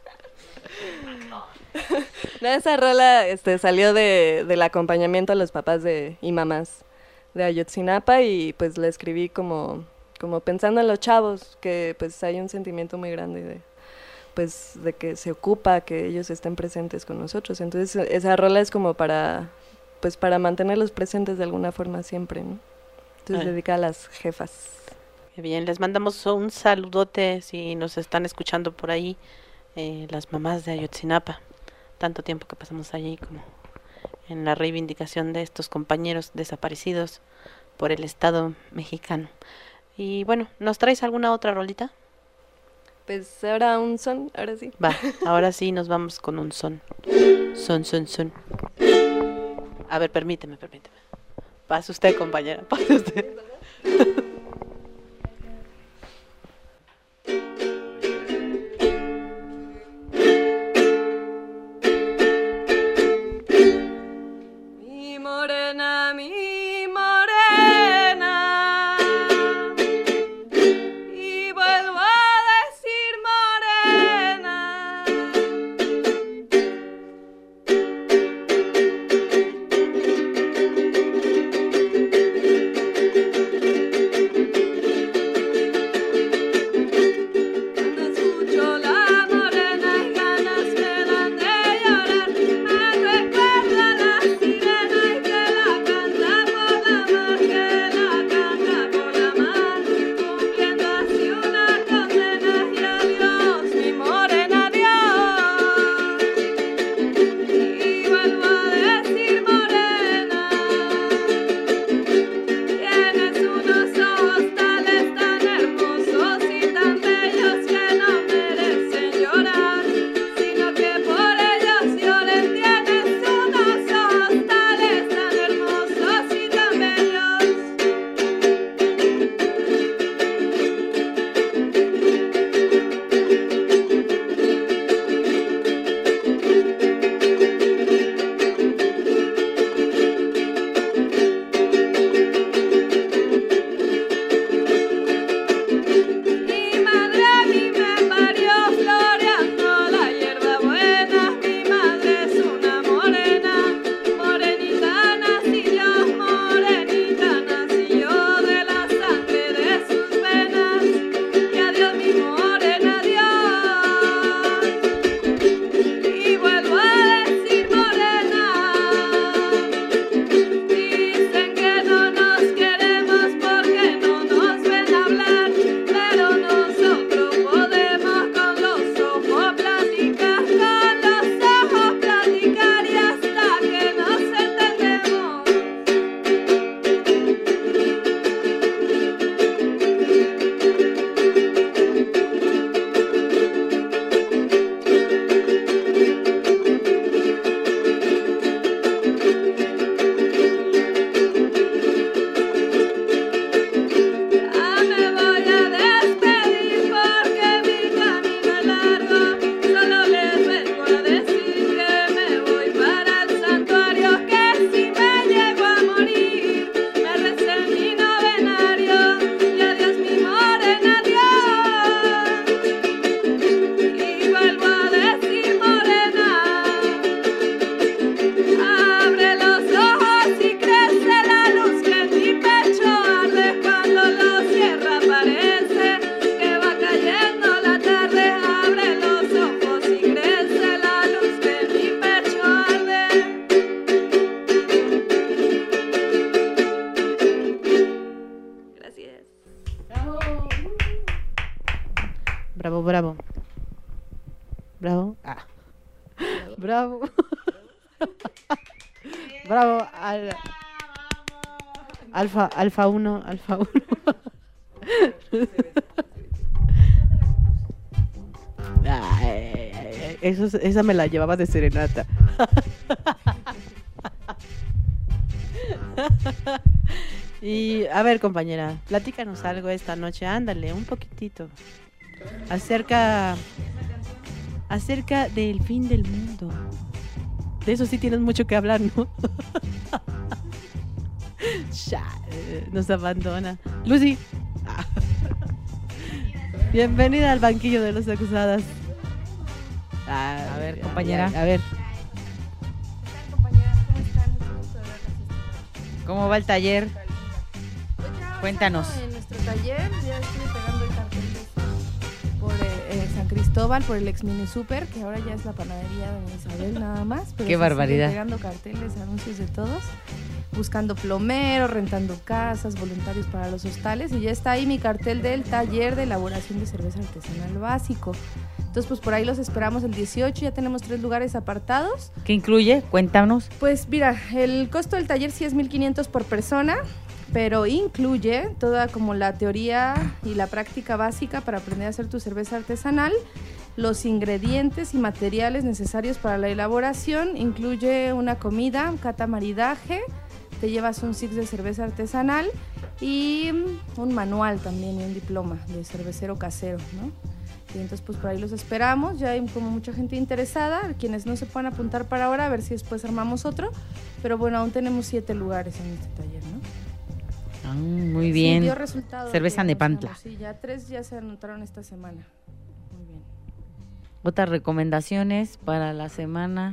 Speaker 18: No, esa rola este, salió de, del acompañamiento a los papás de, y mamás de Ayotzinapa, y pues la escribí como, como pensando en los chavos, que pues hay un sentimiento muy grande de, pues, de que se ocupa que ellos estén presentes con nosotros. Entonces esa rola es como para, pues, para mantenerlos presentes de alguna forma siempre, ¿no? Entonces
Speaker 1: Ay.
Speaker 18: dedicada a las jefas.
Speaker 1: Qué bien, les mandamos un saludote si nos están escuchando por ahí, eh, las mamás de Ayotzinapa. Tanto tiempo que pasamos allí como en la reivindicación de estos compañeros desaparecidos por el Estado mexicano. Y bueno, ¿nos traes alguna otra rolita?
Speaker 18: Pues ahora un son, ahora sí.
Speaker 1: Va, ahora sí nos vamos con un son. Son, son, son. A ver, permíteme, permíteme. Pase usted, compañera, pase usted.
Speaker 18: morena, mi morena. Y vuelvo a decir morena. Cuando escucho la morena y ganas me dan de llorar, me recuerda la sirena y que la canta por la mar, que la canta por la mar, cumpliendo así una condena. Y adiós, mi morena, adiós. Y vuelvo a decir morena, tienes unos ojos tales tan hermosos y tan bellos que no merecen llorar, sino que por ellos lloren. Tienes unos ojos tales tan hermosos y tan bellos. Mi madre a mí me parió floreando la hierba buena. Mi madre es una morena, morenita nací yo, morenita nací yo, de la sangre de sus venas. Y adiós, mi morena, adiós. Y vuelvo a decir morena. Dicen que no nos queremos porque no nos ven hablar, pero nosotros podemos con los ojos platicar, con los ojos platicar y hasta que nos entendemos. Ya me voy a despedir porque mi camino es largo. Solo les vengo a decir que me voy para el santuario, que si me llego a morir me recen mi novenario. Y adiós, mi morena, adiós. Y vuelvo a decir morena, abre los ojos y crece la luz que en mi pecho arde. Cuando lo cierra parece que va cayendo la tarde. Abre los ojos y crece la luz que en mi pecho arde. Gracias.
Speaker 1: Bravo, bravo. Bravo. Ah. Bravo. Bravo. Al... Alfa, alfa uno, alfa uno. Ay, ay, ay, eso, es- esa me la llevaba de serenata. Y a ver, compañera, platícanos algo esta noche, ándale, un poquitito. Acerca acerca del fin del mundo. De eso sí tienes mucho que hablar, ¿no? Ya, eh, nos abandona. Lucy. Ah. Bienvenida al banquillo de los acusadas. Ah,
Speaker 7: A ver,
Speaker 1: ya,
Speaker 7: compañera.
Speaker 1: ya, a ver. ¿Cómo va el taller? Cuéntanos.
Speaker 19: En nuestro taller ya estuve pegando carteles por eh, eh, San Cristóbal, por el ex Mini Super, que ahora ya es la panadería de Isabel nada más. Pero
Speaker 7: Qué
Speaker 19: se
Speaker 7: barbaridad.
Speaker 19: siguen pegando carteles, anuncios de todos, buscando plomeros, rentando casas, voluntarios para los hostales, y ya está ahí mi cartel del taller de elaboración de cerveza artesanal básico. Entonces, pues por ahí los esperamos el dieciocho, ya tenemos tres lugares apartados.
Speaker 7: ¿Qué incluye? Cuéntanos.
Speaker 19: Pues mira, el costo del taller sí es mil quinientos por persona, pero incluye toda como la teoría y la práctica básica para aprender a hacer tu cerveza artesanal, los ingredientes y materiales necesarios para la elaboración, incluye una comida, cata maridaje, te llevas un six de cerveza artesanal y un manual también y un diploma de cervecero casero, ¿no? Y entonces pues por ahí los esperamos, ya hay como mucha gente interesada, quienes no se puedan apuntar para ahora, a ver si después armamos otro, pero bueno, aún tenemos siete lugares en este taller, ¿no?
Speaker 7: Ah, muy
Speaker 19: Sí,
Speaker 7: bien.
Speaker 19: dio resultado,
Speaker 7: Cerveza
Speaker 19: digamos,
Speaker 7: Nepantla.
Speaker 19: Sí, ya tres ya se anotaron esta semana. Muy bien.
Speaker 7: Otras recomendaciones para la semana.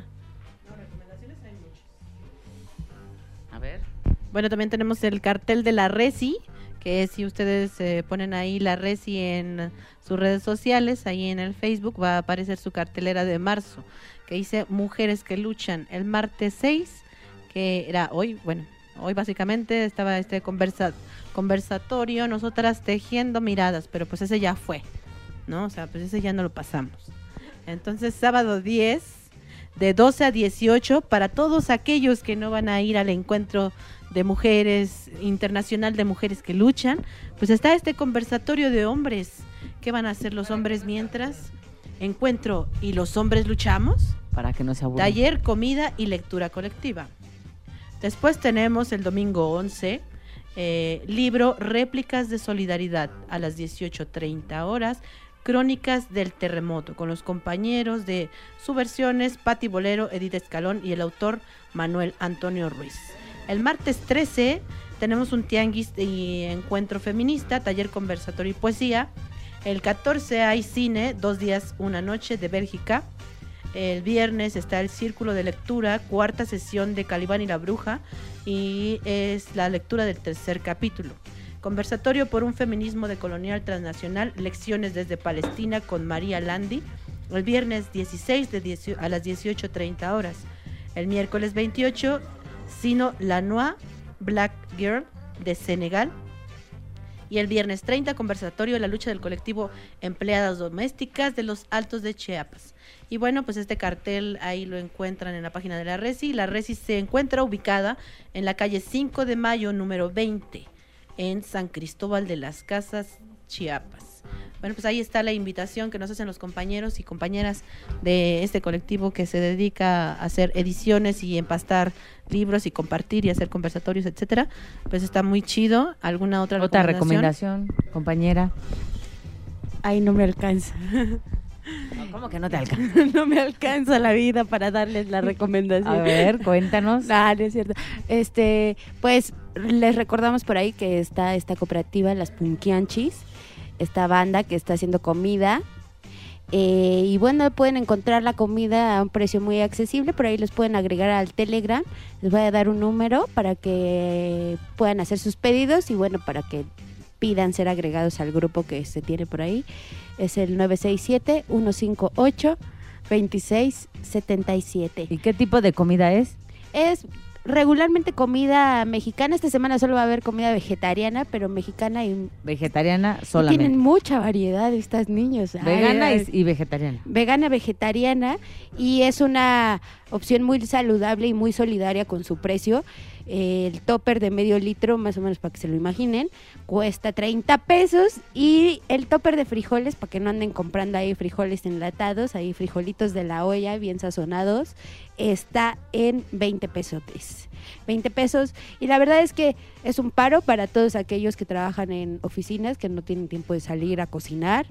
Speaker 7: A ver.
Speaker 1: Bueno, también tenemos el cartel de la Resi, que si ustedes eh, ponen ahí la Resi en sus redes sociales, ahí en el Facebook va a aparecer su cartelera de marzo, que dice Mujeres que luchan. El martes seis, que era hoy, bueno, hoy básicamente estaba este conversa, conversatorio, nosotras tejiendo miradas, pero pues ese ya fue, ¿no? O sea, pues ese ya no lo pasamos. Entonces, sábado diez, de doce a dieciocho, para todos aquellos que no van a ir al encuentro de mujeres, internacional de mujeres que luchan, pues está este conversatorio de hombres. ¿Qué van a hacer los hombres mientras? Encuentro y los hombres luchamos.
Speaker 7: Para que no se aburran.
Speaker 1: Taller, comida y lectura colectiva. Después tenemos el domingo once, eh, libro Réplicas de Solidaridad a las dieciocho treinta horas, Crónicas del Terremoto, con los compañeros de Subversiones, Pati Bolero, Edith Escalón y el autor Manuel Antonio Ruiz. El martes trece tenemos un tianguis y encuentro feminista, taller conversatorio y poesía. El catorce hay cine, dos días, una noche de Bélgica. El viernes está el círculo de lectura, cuarta sesión de Calibán y la Bruja, y es la lectura del tercer capítulo. Conversatorio por un feminismo decolonial transnacional, lecciones desde Palestina con María Landi, el viernes dieciséis de dieciocho, a las dieciocho treinta horas. El miércoles veintiocho, Sino Lanois, Black Girl de Senegal. Y el viernes treinta, conversatorio de la lucha del colectivo Empleadas Domésticas de los Altos de Chiapas. Y bueno, pues este cartel ahí lo encuentran en la página de la Resi. La Resi se encuentra ubicada en la calle cinco de mayo, número veinte, en San Cristóbal de las Casas, Chiapas. Bueno, pues ahí está la invitación que nos hacen los compañeros y compañeras de este colectivo que se dedica a hacer ediciones y empastar libros y compartir y hacer conversatorios, etcétera. Pues está muy chido. ¿Alguna otra
Speaker 7: Otra
Speaker 1: recomendación?
Speaker 7: recomendación, compañera.
Speaker 6: Ay, no me alcanza.
Speaker 7: No, ¿cómo que no te alcanza?
Speaker 6: No me alcanza la vida para darles la recomendación.
Speaker 7: A ver, cuéntanos.
Speaker 6: No, no es cierto. Este, pues les recordamos por ahí que está esta cooperativa, las Punquianchis, esta banda que está haciendo comida. Eh, y bueno, pueden encontrar la comida a un precio muy accesible. Por ahí los pueden agregar al Telegram. Les voy a dar un número para que puedan hacer sus pedidos y bueno, para que pidan ser agregados al grupo que se tiene por ahí. Es el nueve seis siete, uno cinco ocho, dos seis siete siete.
Speaker 7: ¿Y qué tipo de comida es?
Speaker 6: Es regularmente comida mexicana. Esta semana solo va a haber comida vegetariana, pero mexicana y...
Speaker 7: Vegetariana
Speaker 6: y
Speaker 7: solamente.
Speaker 6: tienen mucha variedad estas niños.
Speaker 7: Vegana
Speaker 6: Ay, ay.
Speaker 7: y, y vegetariana.
Speaker 6: Vegana, vegetariana, y es una opción muy saludable y muy solidaria con su precio. Eh, el topper de medio litro, más o menos para que se lo imaginen, cuesta treinta pesos, y el topper de frijoles, para que no anden comprando ahí frijoles enlatados, ahí frijolitos de la olla bien sazonados, está en veinte pesotes. veinte pesos, y la verdad es que es un paro para todos aquellos que trabajan en oficinas, que no tienen tiempo de salir a cocinar.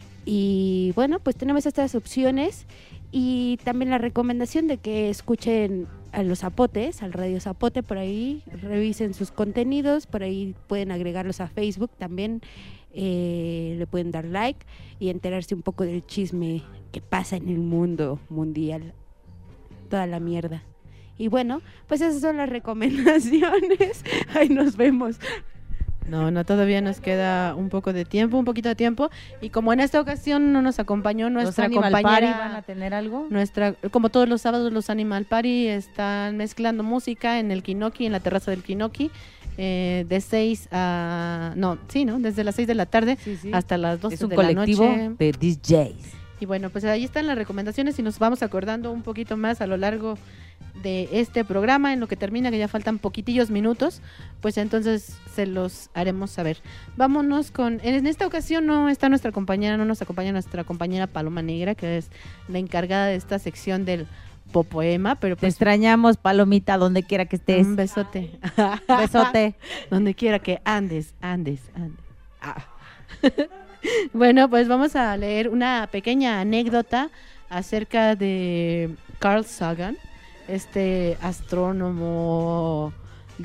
Speaker 6: Y bueno, pues tenemos estas opciones y también la recomendación de que escuchen a los Zapotes, al Radio Zapote, por ahí revisen sus contenidos, por ahí pueden agregarlos a Facebook también, eh, le pueden dar like y enterarse un poco del chisme que pasa en el mundo mundial, toda la mierda. Y bueno, pues esas son las recomendaciones. Ahí nos vemos.
Speaker 1: No, no, todavía nos queda un poco de tiempo, un poquito de tiempo. Y como en esta ocasión no nos acompañó nuestra
Speaker 7: ¿Los Animal
Speaker 1: compañera,
Speaker 7: Party van a tener algo?
Speaker 1: Nuestra, como todos los sábados, los Animal Party están mezclando música en el Kinoki, en la terraza del Kinoki, eh, de seis a... No, sí, ¿no? Desde las seis de la tarde
Speaker 7: Sí, sí.
Speaker 1: hasta las doce
Speaker 7: Es un
Speaker 1: de la
Speaker 7: colectivo
Speaker 1: noche.
Speaker 7: de D Js.
Speaker 1: Y bueno, pues ahí están las recomendaciones y nos vamos acordando un poquito más a lo largo de este programa, en lo que termina, que ya faltan poquitillos minutos, pues entonces se los haremos saber. Vámonos con, en esta ocasión no está nuestra compañera, no nos acompaña nuestra compañera Paloma Negra, que es la encargada de esta sección del popoema, pero
Speaker 7: Te
Speaker 1: pues
Speaker 7: extrañamos, Palomita, donde quiera que estés.
Speaker 1: un besote.
Speaker 7: Besote.
Speaker 1: Donde quiera que andes, andes, andes. Ah. Bueno, pues vamos a leer una pequeña anécdota acerca de Carl Sagan, este astrónomo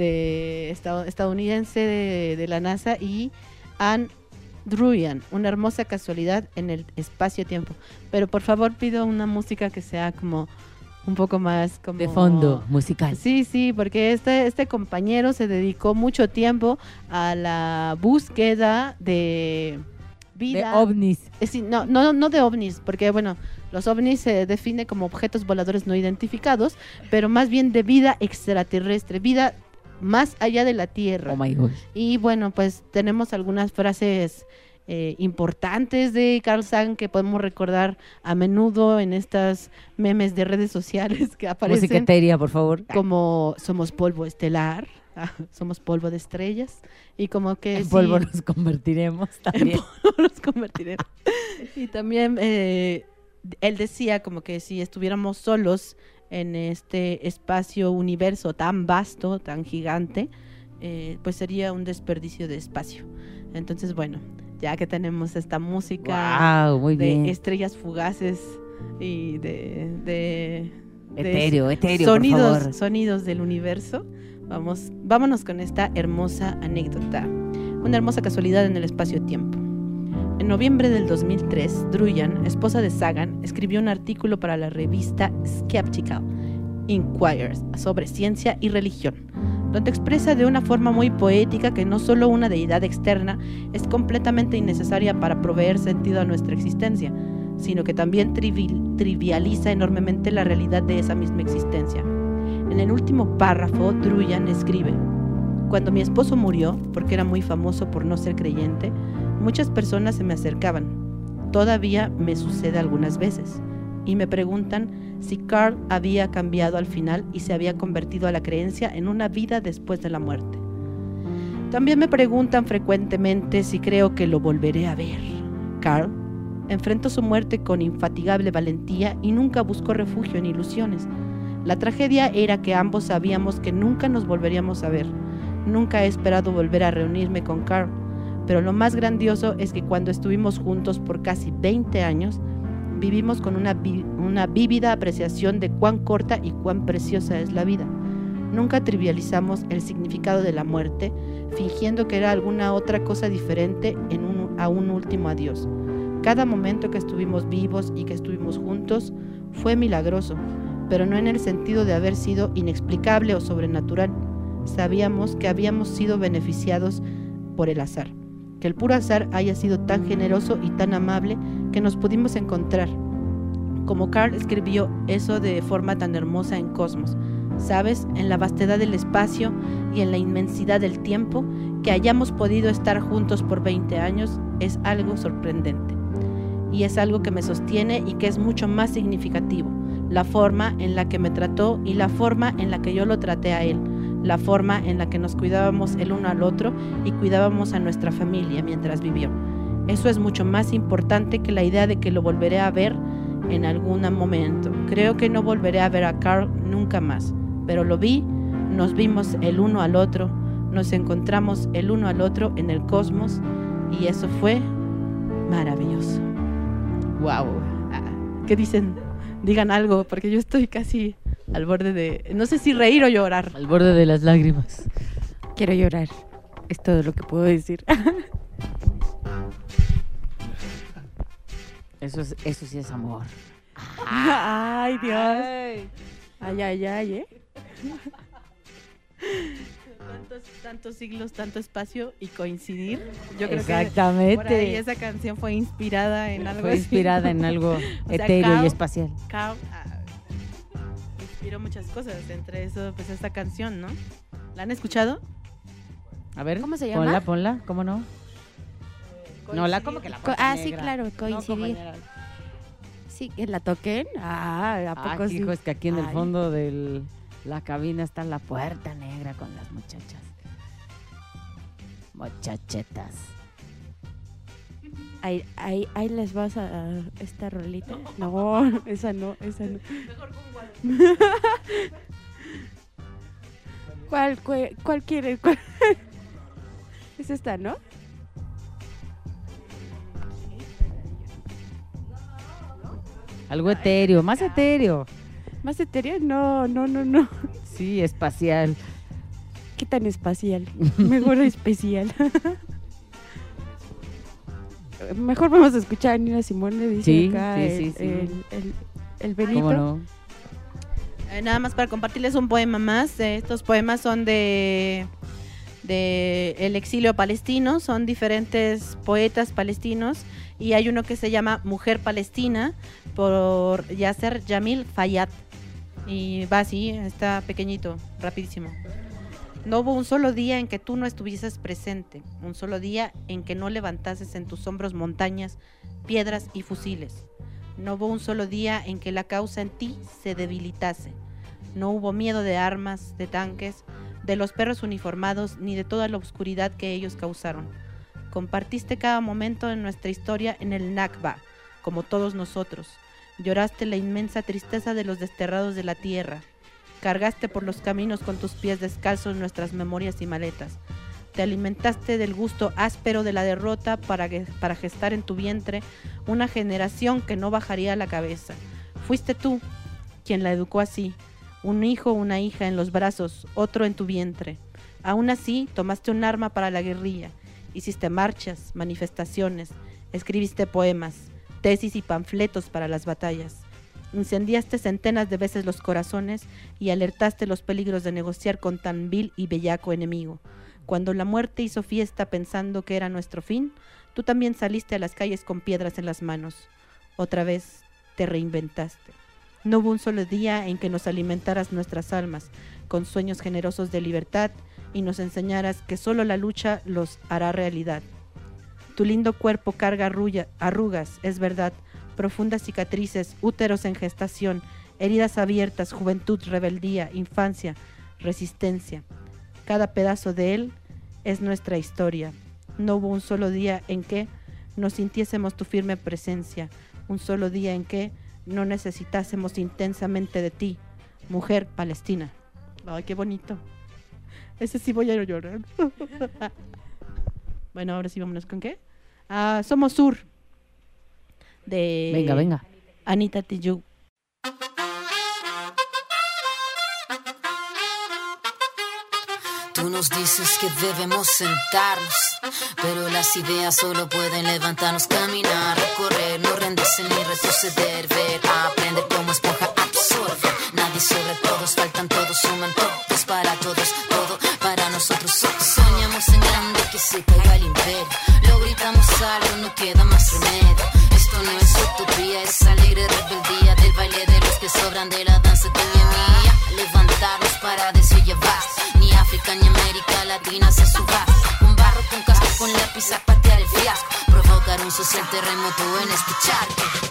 Speaker 1: de estadounidense de, de la NASA, y Anne Druyan, una hermosa casualidad en el espacio-tiempo. Pero por favor pido una música que sea como un poco más como...
Speaker 20: De fondo, musical.
Speaker 1: Sí, sí, porque este, este compañero se dedicó mucho tiempo a la búsqueda de vida.
Speaker 20: De ovnis.
Speaker 1: Es decir, no, no, no de ovnis, porque bueno, los ovnis se define como objetos voladores no identificados, pero más bien de vida extraterrestre, vida más allá de la Tierra.
Speaker 20: Oh my God.
Speaker 1: Y bueno, pues tenemos algunas frases eh, importantes de Carl Sagan que podemos recordar a menudo en estas memes de redes sociales que aparecen.
Speaker 20: Música etérea, por favor.
Speaker 1: Como somos polvo estelar, somos polvo de estrellas, y como que
Speaker 20: en
Speaker 1: sí,
Speaker 20: polvo nos convertiremos también.
Speaker 1: En polvo nos convertiremos. Y también eh, él decía como que si estuviéramos solos en este espacio, universo tan vasto, tan gigante, eh, pues sería un desperdicio de espacio. Entonces, bueno, ya que tenemos esta música
Speaker 20: wow, muy
Speaker 1: de
Speaker 20: bien.
Speaker 1: estrellas fugaces y de, de, de
Speaker 20: etéreo, etéreo,
Speaker 1: sonidos,
Speaker 20: por favor.
Speaker 1: sonidos del universo, vamos, vámonos con esta hermosa anécdota, una hermosa casualidad en el espacio-tiempo. En noviembre del dos mil tres, Druyan, esposa de Sagan, escribió un artículo para la revista Skeptical Inquirer sobre ciencia y religión, donde expresa de una forma muy poética que no solo una deidad externa es completamente innecesaria para proveer sentido a nuestra existencia, sino que también trivi- trivializa enormemente la realidad de esa misma existencia. En el último párrafo, Druyan escribe: cuando mi esposo murió, porque era muy famoso por no ser creyente, muchas personas se me acercaban. Todavía me sucede algunas veces. Y me preguntan si Carl había cambiado al final y se había convertido a la creencia en una vida después de la muerte. También me preguntan frecuentemente si creo que lo volveré a ver. Carl enfrentó su muerte con infatigable valentía y nunca buscó refugio en ilusiones. La tragedia era que ambos sabíamos que nunca nos volveríamos a ver. Nunca he esperado volver a reunirme con Carl, pero lo más grandioso es que cuando estuvimos juntos por casi veinte años, vivimos con una, vi- una vívida apreciación de cuán corta y cuán preciosa es la vida. Nunca trivializamos el significado de la muerte, fingiendo que era alguna otra cosa diferente en un, a un último adiós. Cada momento que estuvimos vivos y que estuvimos juntos fue milagroso, pero no en el sentido de haber sido inexplicable o sobrenatural. Sabíamos que habíamos sido beneficiados por el azar, que el puro azar haya sido tan generoso y tan amable que nos pudimos encontrar. Como Carl escribió eso de forma tan hermosa en Cosmos, ¿sabes? En la vastedad del espacio y en la inmensidad del tiempo, que hayamos podido estar juntos por veinte años es algo sorprendente. Y es algo que me sostiene y que es mucho más significativo. La forma en la que me trató y la forma en la que yo lo traté a él. La forma en la que nos cuidábamos el uno al otro y cuidábamos a nuestra familia mientras vivió. Eso es mucho más importante que la idea de que lo volveré a ver en algún momento. Creo que no volveré a ver a Carl nunca más, pero lo vi, nos vimos el uno al otro, nos encontramos el uno al otro en el cosmos y eso fue maravilloso. Wow. ¿Qué dicen? Digan algo, porque yo estoy casi al borde de... No sé si reír o llorar.
Speaker 20: Al borde de las lágrimas.
Speaker 6: Quiero llorar. Es todo lo que puedo decir.
Speaker 20: Eso es, eso sí es amor.
Speaker 6: Ay, Dios. Ay, ay, ay, ay ¿eh?
Speaker 1: Tantos, tantos siglos, tanto espacio y coincidir. Yo creo
Speaker 20: Exactamente.
Speaker 1: que por ahí esa canción fue inspirada en algo
Speaker 20: Fue
Speaker 1: así.
Speaker 20: inspirada en algo
Speaker 1: O sea,
Speaker 20: etéreo
Speaker 1: Carl-
Speaker 20: y espacial.
Speaker 1: Carl ah, inspiró muchas cosas, entre eso, pues esta canción, ¿no? ¿La han escuchado?
Speaker 20: A ver,
Speaker 6: ¿Cómo se llama?
Speaker 20: Ponla, ponla, ¿cómo no? No, la como que la
Speaker 6: Co-
Speaker 20: puerta
Speaker 6: ah, sí,
Speaker 20: negra.
Speaker 6: claro,
Speaker 20: No,
Speaker 6: coincidir.
Speaker 20: compañera.
Speaker 6: Sí, que la toquen. Ah, ¿a poco
Speaker 20: Ah,
Speaker 6: sí?
Speaker 20: hijo, es que aquí en el
Speaker 6: Ay.
Speaker 20: fondo de la cabina está la puerta negra con las muchachas. Muchachetas.
Speaker 6: Ahí, ahí, ahí les vas a, a esta rolita. No, esa no, esa no.
Speaker 1: Mejor con
Speaker 6: ¿Cuál, cuál, cuál quieres? ¿Cuál? Es esta, ¿no?
Speaker 20: Algo etéreo, más etéreo. Más etéreo, no, no, no, no. Sí, espacial. ¿Qué tan espacial? Mejor especial. Mejor vamos a escuchar a Nina Simone, dice
Speaker 1: Sí,
Speaker 20: acá
Speaker 1: sí,
Speaker 20: el,
Speaker 1: sí, sí.
Speaker 20: El, el, el Benito.
Speaker 1: ¿Cómo no? Eh, nada más para compartirles un poema más. Eh, estos poemas son de, de el exilio palestino, son diferentes poetas palestinos y hay uno que se llama Mujer Palestina por Yasser Jamil Fayyad y va así, está pequeñito, rapidísimo. No hubo un solo día en que tú no estuvieses presente, un solo día en que no levantases en tus hombros montañas, piedras y fusiles. No hubo un solo día en que la causa en ti se debilitase. No hubo miedo de armas, de tanques, de los perros uniformados, ni de toda la oscuridad que ellos causaron. Compartiste cada momento en nuestra historia en el Nakba, como todos nosotros. Lloraste la inmensa tristeza de los desterrados de la tierra. Cargaste por los caminos con tus pies descalzos nuestras memorias y maletas. Te alimentaste del gusto áspero de la derrota para, para gestar en tu vientre una generación que no bajaría la cabeza. Fuiste tú quien la educó así, un hijo o una hija en los brazos, otro en tu vientre. Aún así, tomaste un arma para la guerrilla, hiciste marchas, manifestaciones, escribiste poemas, tesis y panfletos para las batallas. Incendiaste centenas de veces los corazones y alertaste los peligros de negociar con tan vil y bellaco enemigo. Cuando la muerte hizo fiesta pensando que era nuestro fin, tú también saliste a las calles con piedras en las manos. Otra vez te reinventaste. No hubo un solo día en que nos alimentaras nuestras almas con sueños generosos de libertad y nos enseñaras que solo la lucha los hará realidad. Tu lindo cuerpo carga arrulla, arrugas, es verdad, profundas cicatrices, úteros en gestación, heridas abiertas, juventud, rebeldía, infancia, resistencia. Cada pedazo de él es nuestra historia. No hubo un solo día en que no sintiésemos tu firme presencia, un solo día en que no necesitásemos intensamente de ti, mujer palestina. Ay, qué bonito. Ese sí voy a llorar. Bueno, ahora sí vámonos con qué. Ah, Somos Sur. De
Speaker 20: Venga, venga.
Speaker 1: Anita Tijoux.
Speaker 21: Tú nos dices que debemos sentarnos, pero las ideas solo pueden levantarnos, caminar, recorrer, no rendirse ni retroceder, ver, aprender como esponja absorbe. Nadie sobre todos, faltan todos, suman todos para todos, todo para nosotros. Soñamos en grande que se caiga el imperio, lo gritamos algo, no queda más remedio. Esto no es utopía, es alegre rebeldía del baile de los que sobran de la danza tuya y mía. Levantarnos para decir ya basta, ni África ni América Latina se suba. Con barro, con casco, con lápiz a patear el fiasco, provocar un social terremoto en este charco.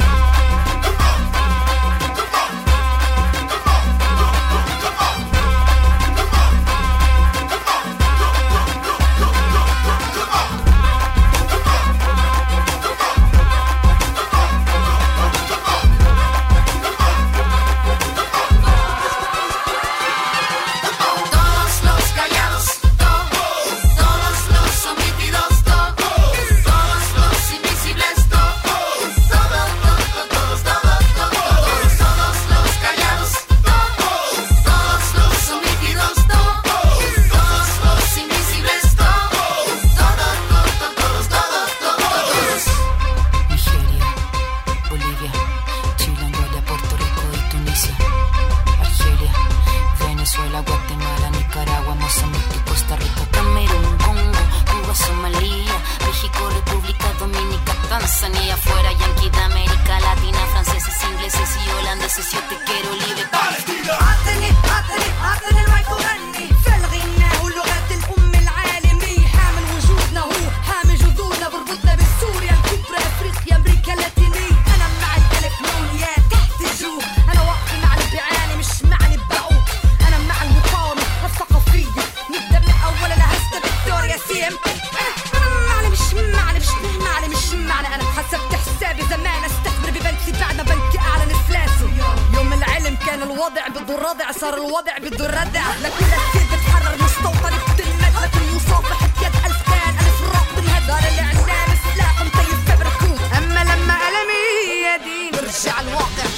Speaker 21: الوضع بده الردع صار الوضع بده الردع لكل كثير بتحرر مستوطن بتلمد لكن مصافح بيد ألف كان ألف راق بالهدار اللي عنا سلاح مطيب كبر كود أما لما ألمي يدي برجع الواقع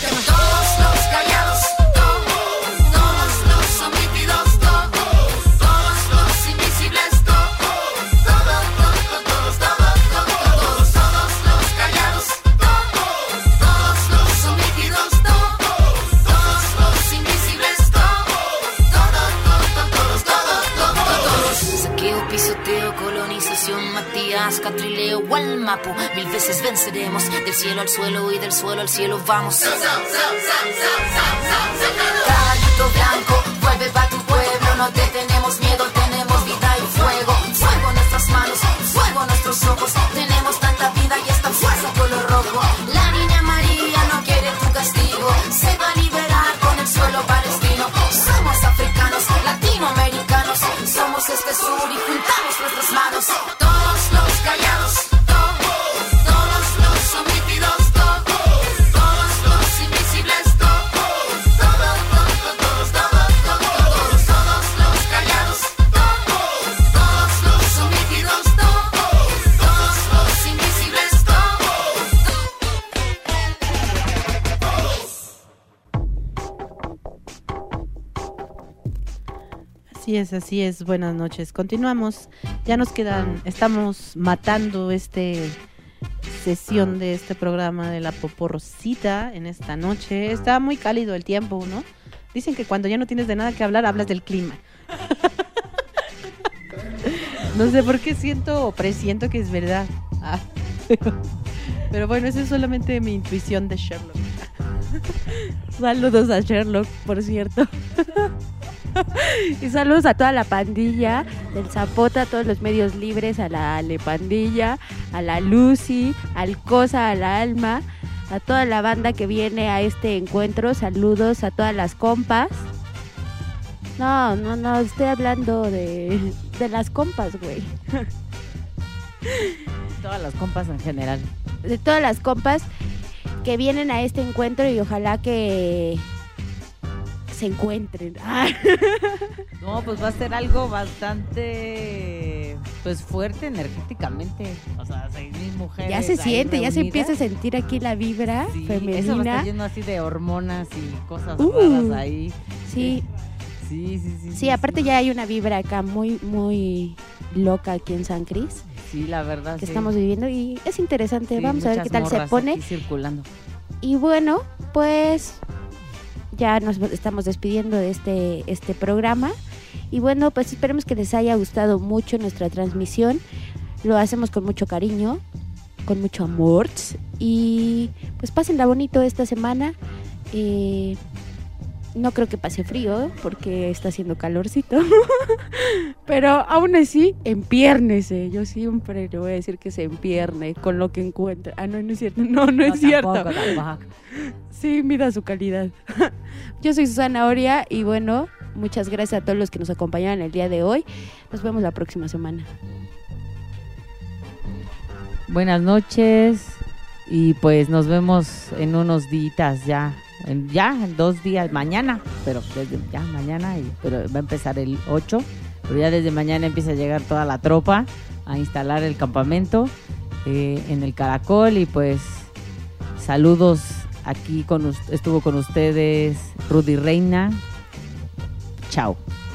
Speaker 21: Pisoteo, colonización, Matías, Catrileo, Gualmapu. Mil veces venceremos, del cielo al suelo y del suelo al cielo vamos. Caballito blanco, vuelve pa' tu pueblo. No te tenemos miedo, tenemos vida y fuego. Fuego en nuestras manos, fuego en nuestros ojos. Tenemos tanta vida y esta fuerza color rojo. La niña María no quiere tu castigo. Se va a liberar con el suelo palestino. Somos africanos, latinoamericanos. Somos este sur y juntamos nuestras manos. Todos los callados, todos, todos los sometidos, todos, todos los invisibles, todos, todos, todos, todos, todos, todos, todos los callados, todos, todos los sometidos, todos, todos los invisibles,
Speaker 1: Así es, así es. Buenas noches. Continuamos. Ya nos quedan, estamos matando este sesión de este programa de la Poporrosita en esta noche. Está muy cálido el tiempo, ¿no? Dicen que cuando ya no tienes de nada que hablar, hablas del clima. No sé por qué siento o presiento que es verdad. Ah, pero, pero bueno, eso es solamente mi intuición de Sherlock.
Speaker 20: Saludos a Sherlock, por cierto. Y saludos a toda la pandilla del Zapota, a todos los medios libres, a la Ale Pandilla, a la Lucy, al Cosa, a la Alma, a toda la banda que viene a este encuentro. Saludos a todas las compas. No, no, no, estoy hablando de, de las compas, güey.
Speaker 7: Todas las compas en general.
Speaker 20: De todas las compas que vienen a este encuentro y ojalá que se encuentren.
Speaker 7: No, pues va a ser algo bastante, pues fuerte energéticamente. O sea, seis mil mujeres.
Speaker 20: Ya se siente,
Speaker 7: reunidas.
Speaker 20: Ya se empieza a sentir aquí la vibra
Speaker 7: Sí,
Speaker 20: femenina.
Speaker 7: eso va a estar lleno así de hormonas y cosas
Speaker 20: Uh,
Speaker 7: raras ahí.
Speaker 20: Sí.
Speaker 7: Sí, sí, sí.
Speaker 20: Sí, aparte ya hay una vibra acá muy, muy loca aquí en San Cris.
Speaker 7: Sí, la verdad.
Speaker 20: Que
Speaker 7: sí.
Speaker 20: estamos viviendo y es interesante.
Speaker 7: Sí,
Speaker 20: Vamos a ver
Speaker 7: muchas
Speaker 20: qué tal se
Speaker 7: morras
Speaker 20: pone.
Speaker 7: aquí circulando.
Speaker 20: Y bueno, pues ya nos estamos despidiendo de este, este programa. Y bueno, pues esperemos que les haya gustado mucho nuestra transmisión. Lo hacemos con mucho cariño, con mucho amor. Y pues pásenla bonito esta semana. Eh, no creo que pase frío, porque está haciendo calorcito. Pero aún así, empiérnese. Yo siempre le voy a decir que se empierne con lo que encuentre. Ah, no, no es cierto. No, no, no es cierto.
Speaker 7: Tampoco, tampoco.
Speaker 20: Sí, mida su calidad. Yo soy Susana Oria y bueno, muchas gracias a todos los que nos acompañaron el día de hoy. Nos vemos la próxima semana.
Speaker 7: Buenas noches y pues nos vemos en unos días ya. En, ya, en dos días, mañana, pero desde ya mañana, y, pero va a empezar el ocho, pero ya desde mañana empieza a llegar toda la tropa a instalar el campamento eh, en el Caracol y pues saludos aquí, con estuvo con ustedes Rudy Reina, chao.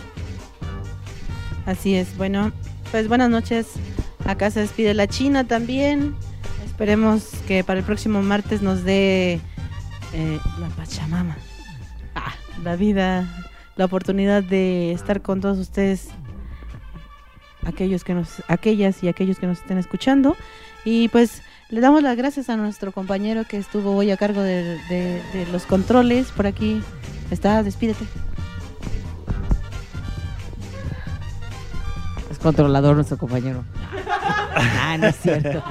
Speaker 1: Así es, bueno, pues buenas noches, acá se despide la China también, esperemos que para el próximo martes nos dé Eh, la Pachamama, ah, la vida, la oportunidad de estar con todos ustedes, aquellos que nos, aquellas y aquellos que nos estén escuchando, y pues le damos las gracias a nuestro compañero que estuvo hoy a cargo de, de, de los controles. Por aquí está, despídete.
Speaker 7: Es controlador nuestro compañero. Ah, no es cierto.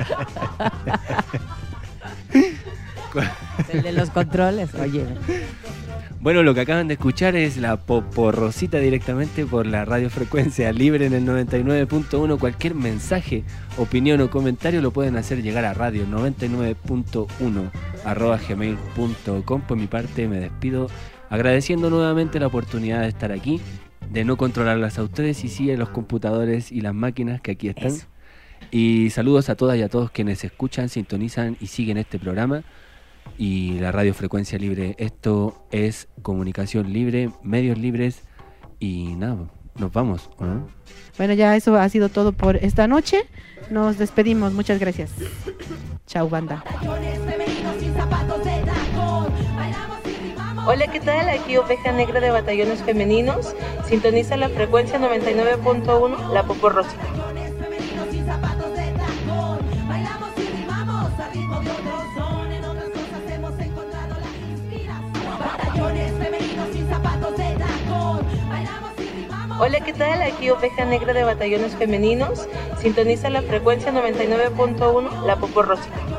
Speaker 7: El de los controles, oye.
Speaker 11: Bueno, lo que acaban de escuchar es la Poporrosita directamente por la radiofrecuencia libre en el noventa y nueve punto uno. Cualquier mensaje, opinión o comentario lo pueden hacer llegar a radio noventa y nueve punto uno arroba gmail punto com. Por mi parte me despido agradeciendo nuevamente la oportunidad de estar aquí, de no controlarlas a ustedes y sí a los computadores y las máquinas que aquí están. Eso. Y saludos a todas y a todos quienes escuchan, sintonizan y siguen este programa. Y la radio frecuencia libre, esto es comunicación libre, medios libres y nada, nos vamos, ¿o no?
Speaker 1: Bueno, ya eso ha sido todo por esta noche, nos despedimos, muchas gracias. Chao, banda.
Speaker 12: Femeninos sin zapatos de tacón, bailamos y rimamos.
Speaker 2: Hola, ¿qué tal? Aquí Oveja Negra de Batallones Femeninos. Sintoniza la frecuencia noventa y nueve punto uno, La Popor Rosita. Hola, ¿qué tal? Aquí Oveja Negra de Batallones Femeninos. Sintoniza la frecuencia noventa y nueve punto uno, La Popor Rosita.